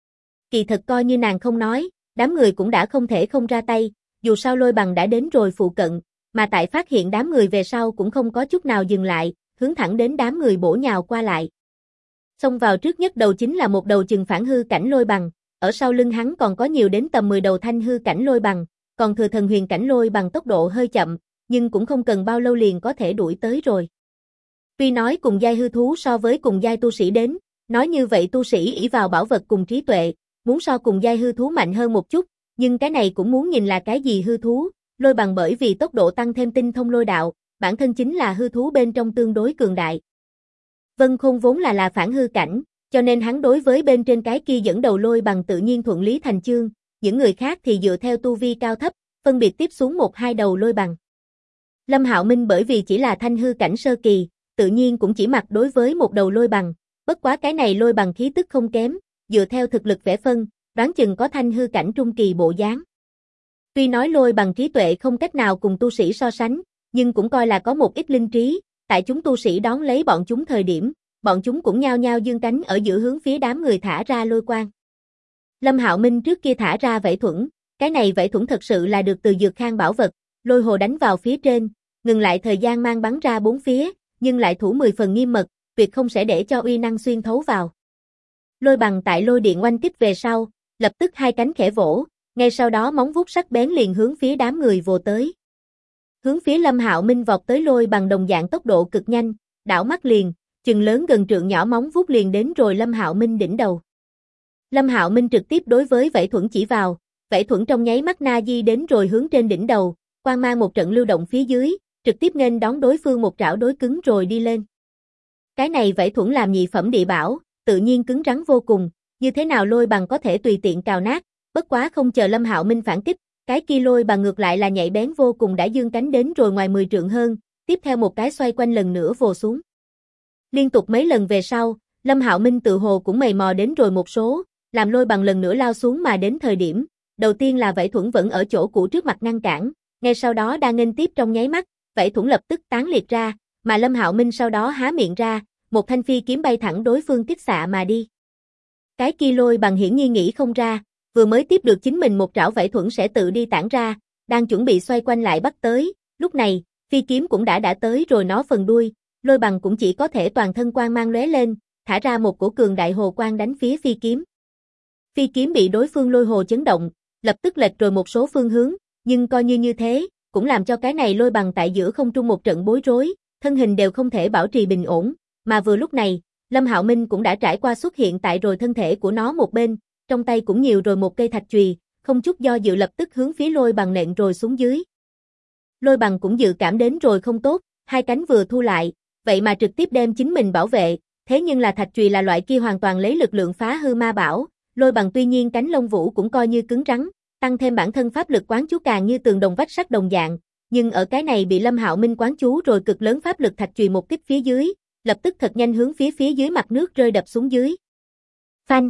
Kỳ thật coi như nàng không nói, đám người cũng đã không thể không ra tay, dù sao lôi bằng đã đến rồi phụ cận, mà tại phát hiện đám người về sau cũng không có chút nào dừng lại, hướng thẳng đến đám người bổ nhào qua lại. Xông vào trước nhất đầu chính là một đầu chừng phản hư cảnh lôi bằng, ở sau lưng hắn còn có nhiều đến tầm 10 đầu thanh hư cảnh lôi bằng, còn thừa thần huyền cảnh lôi bằng tốc độ hơi chậm, nhưng cũng không cần bao lâu liền có thể đuổi tới rồi. Tuy nói cùng giai hư thú so với cùng giai tu sĩ đến, nói như vậy tu sĩ ỷ vào bảo vật cùng trí tuệ, muốn so cùng giai hư thú mạnh hơn một chút, nhưng cái này cũng muốn nhìn là cái gì hư thú, lôi bằng bởi vì tốc độ tăng thêm tinh thông lôi đạo, bản thân chính là hư thú bên trong tương đối cường đại. Vân Khôn vốn là phản hư cảnh, cho nên hắn đối với bên trên cái kia dẫn đầu lôi bằng tự nhiên thuận lý thành chương, những người khác thì dựa theo tu vi cao thấp, phân biệt tiếp xuống 1-2 đầu lôi bằng. Lâm Hạo Minh bởi vì chỉ là thanh hư cảnh sơ kỳ, tự nhiên cũng chỉ mặc đối với một đầu lôi bằng, bất quá cái này lôi bằng khí tức không kém, dựa theo thực lực vẽ phân, đoán chừng có thanh hư cảnh trung kỳ bộ dáng. Tuy nói lôi bằng trí tuệ không cách nào cùng tu sĩ so sánh, nhưng cũng coi là có một ít linh trí, tại chúng tu sĩ đón lấy bọn chúng thời điểm, bọn chúng cũng nhao nhao dương cánh ở giữa hướng phía đám người thả ra lôi quang. Lâm Hạo Minh trước kia thả ra vẫy thuẫn, cái này vẫy thuẫn thật sự là được từ Dược Khang bảo vật, lôi hồ đánh vào phía trên, ngừng lại thời gian mang bắn ra 4 phía, nhưng lại thủ 10 phần nghiêm mật, tuyệt không sẽ để cho uy năng xuyên thấu vào. Lôi bằng tại lôi điện oanh kích về sau, lập tức 2 cánh khẽ vỗ, ngay sau đó móng vuốt sắc bén liền hướng phía đám người vồ tới. Hướng phía Lâm Hạo Minh vọt tới lôi bằng đồng dạng tốc độ cực nhanh, đảo mắt liền, chừng lớn gần trượng nhỏ móng vuốt liền đến rồi Lâm Hạo Minh đỉnh đầu. Lâm Hạo Minh trực tiếp đối với vẫy thuẫn chỉ vào, vẫy thuẫn trong nháy mắt na di đến rồi hướng trên đỉnh đầu, quang mang một trận lưu động phía dưới, trực tiếp nghênh đón đối phương một trảo đối cứng rồi đi lên. Cái này vẫy thuẫn làm nhị phẩm địa bảo, tự nhiên cứng rắn vô cùng, như thế nào lôi bằng có thể tùy tiện cào nát, bất quá không chờ Lâm Hạo Minh phản kích, cái kia lôi bằng ngược lại là nhạy bén vô cùng đã dương cánh đến rồi ngoài 10 trượng hơn, tiếp theo một cái xoay quanh lần nữa vồ xuống. Liên tục mấy lần về sau, Lâm Hạo Minh tự hồ cũng mày mò đến rồi một số, làm lôi bằng lần nữa lao xuống mà đến thời điểm, đầu tiên là vẫy thuẫn vẫn ở chỗ cũ trước mặt ngăn cản, ngay sau đó đang nghênh tiếp trong nháy mắt, vẫy thuẫn lập tức tán liệt ra, mà Lâm Hạo Minh sau đó há miệng ra, một thanh phi kiếm bay thẳng đối phương kích xạ mà đi. Cái kia lôi bằng hiển nhiên nghĩ không ra, vừa mới tiếp được chính mình một trảo vẫy thuẫn sẽ tự đi tản ra, đang chuẩn bị xoay quanh lại bắt tới, Lúc này, phi kiếm cũng đã tới rồi nó phần đuôi, Lôi Bằng cũng chỉ có thể toàn thân quang mang lóe lên, thả ra một cổ cường đại hồ quang đánh phía phi kiếm. Phi kiếm bị đối phương lôi hồ chấn động, lập tức lệch rồi một số phương hướng, nhưng coi như thế, cũng làm cho cái này Lôi Bằng tại giữa không trung một trận bối rối, thân hình đều không thể bảo trì bình ổn, mà vừa lúc này, Lâm Hạo Minh cũng đã trải qua xuất hiện tại rồi thân thể của nó một bên, trong tay cũng nhiều rồi một cây thạch chùy, không chút do dự lập tức hướng phía Lôi Bằng nện rồi xuống dưới. Lôi Bằng cũng dự cảm đến rồi không tốt, hai cánh vừa thu lại, vậy mà trực tiếp đem chính mình bảo vệ, thế nhưng là thạch chùy là loại kia hoàn toàn lấy lực lượng phá hư ma bảo, Lôi Bằng tuy nhiên cánh lông vũ cũng coi như cứng rắn, tăng thêm bản thân pháp lực quán chú càng như tường đồng vách sắt đồng dạng, nhưng ở cái này bị Lâm Hạo Minh quán chú rồi cực lớn pháp lực thạch chùy một kích phía dưới, lập tức thật nhanh hướng phía dưới mặt nước rơi đập xuống dưới. Phanh!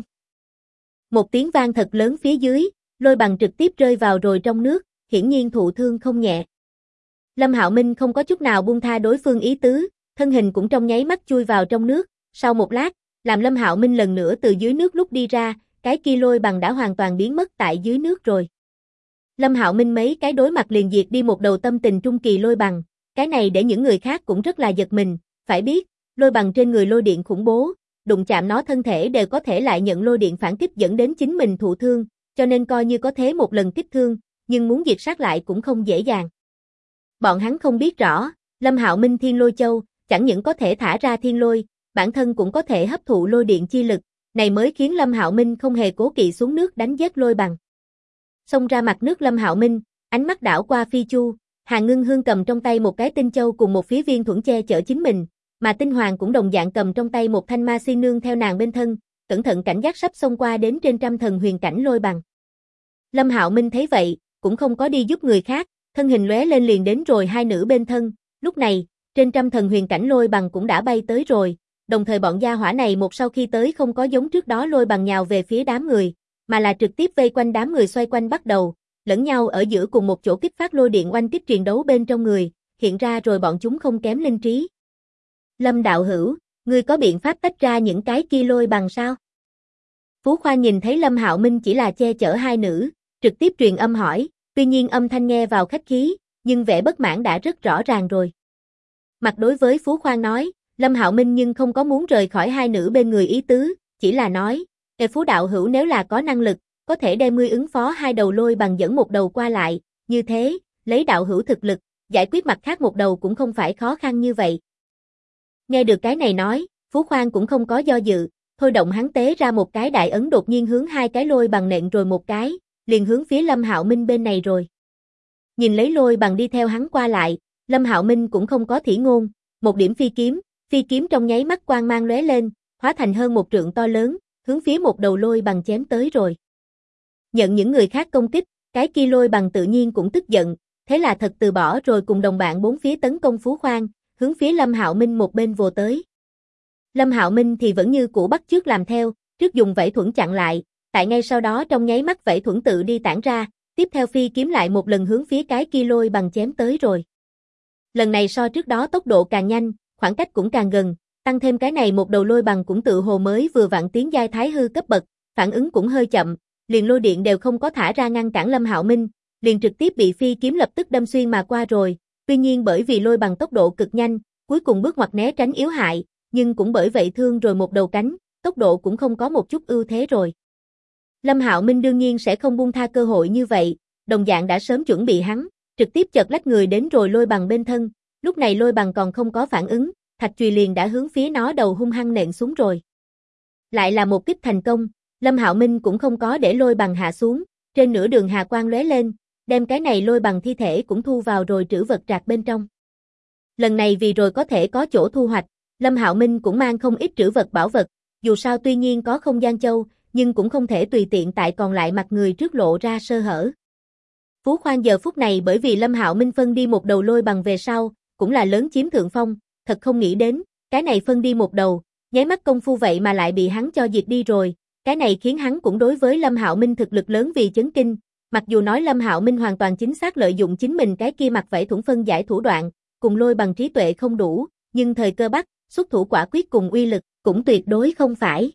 Một tiếng vang thật lớn phía dưới, Lôi Bằng trực tiếp rơi vào rồi trong nước, hiển nhiên thụ thương không nhẹ. Lâm Hạo Minh không có chút nào buông tha đối phương ý tứ, thân hình cũng trong nháy mắt chui vào trong nước, sau một lát, làm Lâm Hạo Minh lần nữa từ dưới nước lúc đi ra, cái kia Lôi Bằng đã hoàn toàn biến mất tại dưới nước rồi. Lâm Hạo Minh mấy cái đối mặt liền diệt đi một đầu tâm tình trung kỳ Lôi Bằng, cái này để những người khác cũng rất là giật mình, phải biết, Lôi Bằng trên người lôi điện khủng bố, đụng chạm nó thân thể đều có thể lại nhận lôi điện phản kích dẫn đến chính mình thụ thương, cho nên coi như có thế một lần kích thương, nhưng muốn diệt sát lại cũng không dễ dàng. Bọn hắn không biết rõ, Lâm Hạo Minh Thiên Lôi Châu, chẳng những có thể thả ra thiên lôi, bản thân cũng có thể hấp thụ lôi điện chi lực, này mới khiến Lâm Hạo Minh không hề cố kỵ xuống nước đánh giết Lôi Bằng. Xông ra mặt nước Lâm Hạo Minh, ánh mắt đảo qua Phi Chu, Hàn Ngưng Hương cầm trong tay một cái tinh châu cùng một phía viên thuẫn che chở chính mình, mà Tinh Hoàng cũng đồng dạng cầm trong tay một thanh ma si nương theo nàng bên thân, cẩn thận cảnh giác sắp xông qua đến trên trăm thần huyền cảnh Lôi Bằng. Lâm Hạo Minh thấy vậy, cũng không có đi giúp người khác, thân hình lóe lên liền đến rồi hai nữ bên thân, lúc này, trên trăm thần huyền cảnh Lôi Bằng cũng đã bay tới rồi, đồng thời bọn gia hỏa này một sau khi tới không có giống trước đó Lôi Bằng nhào về phía đám người, mà là trực tiếp vây quanh đám người xoay quanh bắt đầu, lẫn nhau ở giữa cùng một chỗ kích phát lôi điện oanh kích truyền đấu bên trong người, hiện ra rồi bọn chúng không kém linh trí. Lâm đạo hữu, ngươi có biện pháp tách ra những cái kia Lôi Bằng sao? Phú Khoa nhìn thấy Lâm Hạo Minh chỉ là che chở hai nữ, trực tiếp truyền âm hỏi, tuy nhiên âm thanh nghe vào khách khí, nhưng vẻ bất mãn đã rất rõ ràng rồi. Mặt đối với Phú Khoa nói, Lâm Hạo Minh nhưng không có muốn rời khỏi hai nữ bên người ý tứ, chỉ là nói, Phú đạo hữu nếu là có năng lực, có thể đem ngươi ứng phó hai đầu Lôi Bằng dẫn một đầu qua lại, như thế, lấy đạo hữu thực lực, giải quyết mặt khác một đầu cũng không phải khó khăn như vậy. Nghe được cái này nói, Phú Khoan cũng không có do dự, thôi động hắn tế ra một cái đại ấn đột nhiên hướng hai cái Lôi Bằng nện rồi một cái, liền hướng phía Lâm Hạo Minh bên này rồi. Nhìn lấy Lôi Bằng đi theo hắn qua lại, Lâm Hạo Minh cũng không có thỉ ngôn, một điểm phi kiếm trong nháy mắt quang mang lóe lên, hóa thành hơn một trượng to lớn, hướng phía một đầu Lôi Bằng chém tới rồi. Nhận những người khác công kích, cái kia Lôi Bằng tự nhiên cũng tức giận, thế là thật từ bỏ rồi cùng đồng bạn bốn phía tấn công Phú Khoan, hướng phía Lâm Hạo Minh một bên vồ tới. Lâm Hạo Minh thì vẫn như cũ bắt chước làm theo, trước dùng vảy thuẫn chặn lại, tại ngay sau đó trong nháy mắt vảy thuẫn tự đi tản ra, tiếp theo phi kiếm lại một lần hướng phía cái kia Lôi Bằng chém tới rồi. Lần này so trước đó tốc độ càng nhanh, khoảng cách cũng càng gần, tăng thêm cái này một đầu Lôi Bằng cũng tự hồ mới vừa vặn tiến giai thái hư cấp bậc, phản ứng cũng hơi chậm, liền lôi điện đều không có thả ra ngăn cản Lâm Hạo Minh, liền trực tiếp bị phi kiếm lập tức đâm xuyên mà qua rồi. Tuy nhiên bởi vì Lôi Bằng tốc độ cực nhanh, cuối cùng bước ngoặt né tránh yếu hại, nhưng cũng bởi vậy thương rồi một đầu cánh, tốc độ cũng không có một chút ưu thế rồi. Lâm Hạo Minh đương nhiên sẽ không buông tha cơ hội như vậy, đồng dạng đã sớm chuẩn bị hắn, trực tiếp chợt lách người đến rồi Lôi Bằng bên thân, lúc này Lôi Bằng còn không có phản ứng, thạch chùy liền đã hướng phía nó đầu hung hăng nện xuống rồi. Lại là một kích thành công, Lâm Hạo Minh cũng không có để Lôi Bằng hạ xuống, trên nửa đường hà quang lóe lên, đem cái này Lôi Bằng thi thể cũng thu vào rồi trữ vật trạc bên trong. Lần này vì rồi có thể có chỗ thu hoạch, Lâm Hạo Minh cũng mang không ít trữ vật bảo vật, dù sao tuy nhiên có không gian châu, nhưng cũng không thể tùy tiện tại còn lại mặt người trước lộ ra sơ hở. Phú Khoan giờ phút này bởi vì Lâm Hạo Minh phân đi một đầu Lôi Bằng về sau, cũng là lớn chiếm thượng phong, thật không nghĩ đến, cái này phân đi một đầu, nháy mắt công phu vậy mà lại bị hắn cho diệt đi rồi, cái này khiến hắn cũng đối với Lâm Hạo Minh thực lực lớn vì chấn kinh, mặc dù nói Lâm Hạo Minh hoàn toàn chính xác lợi dụng chính mình cái kia mặt vảy thuẫn phân giải thủ đoạn, cùng Lôi Bằng trí tuệ không đủ, nhưng thời cơ bắt, xuất thủ quả quyết cùng uy lực, cũng tuyệt đối không phải.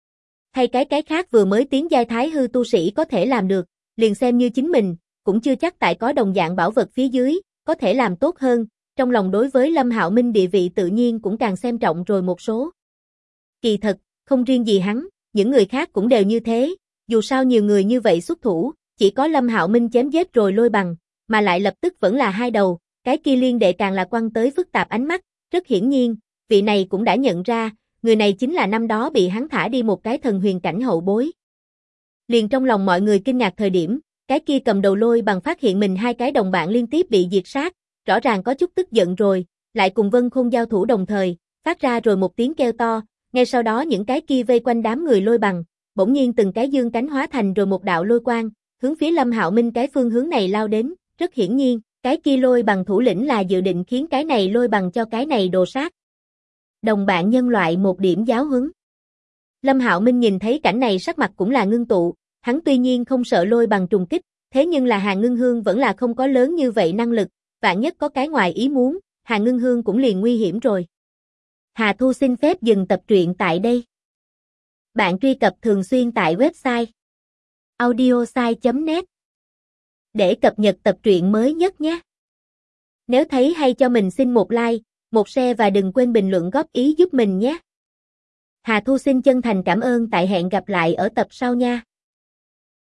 Hay cái khác vừa mới tiến giai thái hư tu sĩ có thể làm được, liền xem như chính mình, cũng chưa chắc tại có đồng dạng bảo vật phía dưới, có thể làm tốt hơn, trong lòng đối với Lâm Hạo Minh địa vị tự nhiên cũng càng xem trọng rồi một số. Kỳ thật, không riêng gì hắn, những người khác cũng đều như thế, dù sao nhiều người như vậy xuất thủ, chỉ có Lâm Hạo Minh chém giết rồi lôi bằng, mà lại lập tức vẫn là hai đầu, cái kia liên đệ càng là quăng tới phức tạp ánh mắt, rất hiển nhiên, vị này cũng đã nhận ra, người này chính là năm đó bị hắn thả đi một cái thần huyền cảnh hậu bối. Liền trong lòng mọi người kinh ngạc thời điểm, cái kia cầm đầu lôi bằng phát hiện mình hai cái đồng bạn liên tiếp bị diệt sát, rõ ràng có chút tức giận rồi, lại cùng Vân Khôn giao thủ đồng thời, phát ra rồi một tiếng kêu to, ngay sau đó những cái kia vây quanh đám người lôi bằng, bỗng nhiên từng cái dương cánh hóa thành rồi một đạo lôi quang, hướng phía Lâm Hạo Minh cái phương hướng này lao đến, rất hiển nhiên, cái kia lôi bằng thủ lĩnh là dự định khiến cái này lôi bằng cho cái này đồ sát. Đồng bạn nhân loại một điểm giáo huấn. Lâm Hạo Minh nhìn thấy cảnh này sắc mặt cũng là ngưng tụ, hắn tuy nhiên không sợ lôi bằng trùng kích, thế nhưng là Hàn Ngưng Hương vẫn là không có lớn như vậy năng lực, vạn nhất có cái ngoài ý muốn, Hàn Ngưng Hương cũng liền nguy hiểm rồi. Hà Thu xin phép dừng tập truyện tại đây. Bạn truy cập thường xuyên tại website audiosai.net để cập nhật tập truyện mới nhất nhé. Nếu thấy hay cho mình xin một like, một share và đừng quên bình luận góp ý giúp mình nhé. Hà Thu xin chân thành cảm ơn, tại hẹn gặp lại ở tập sau nha.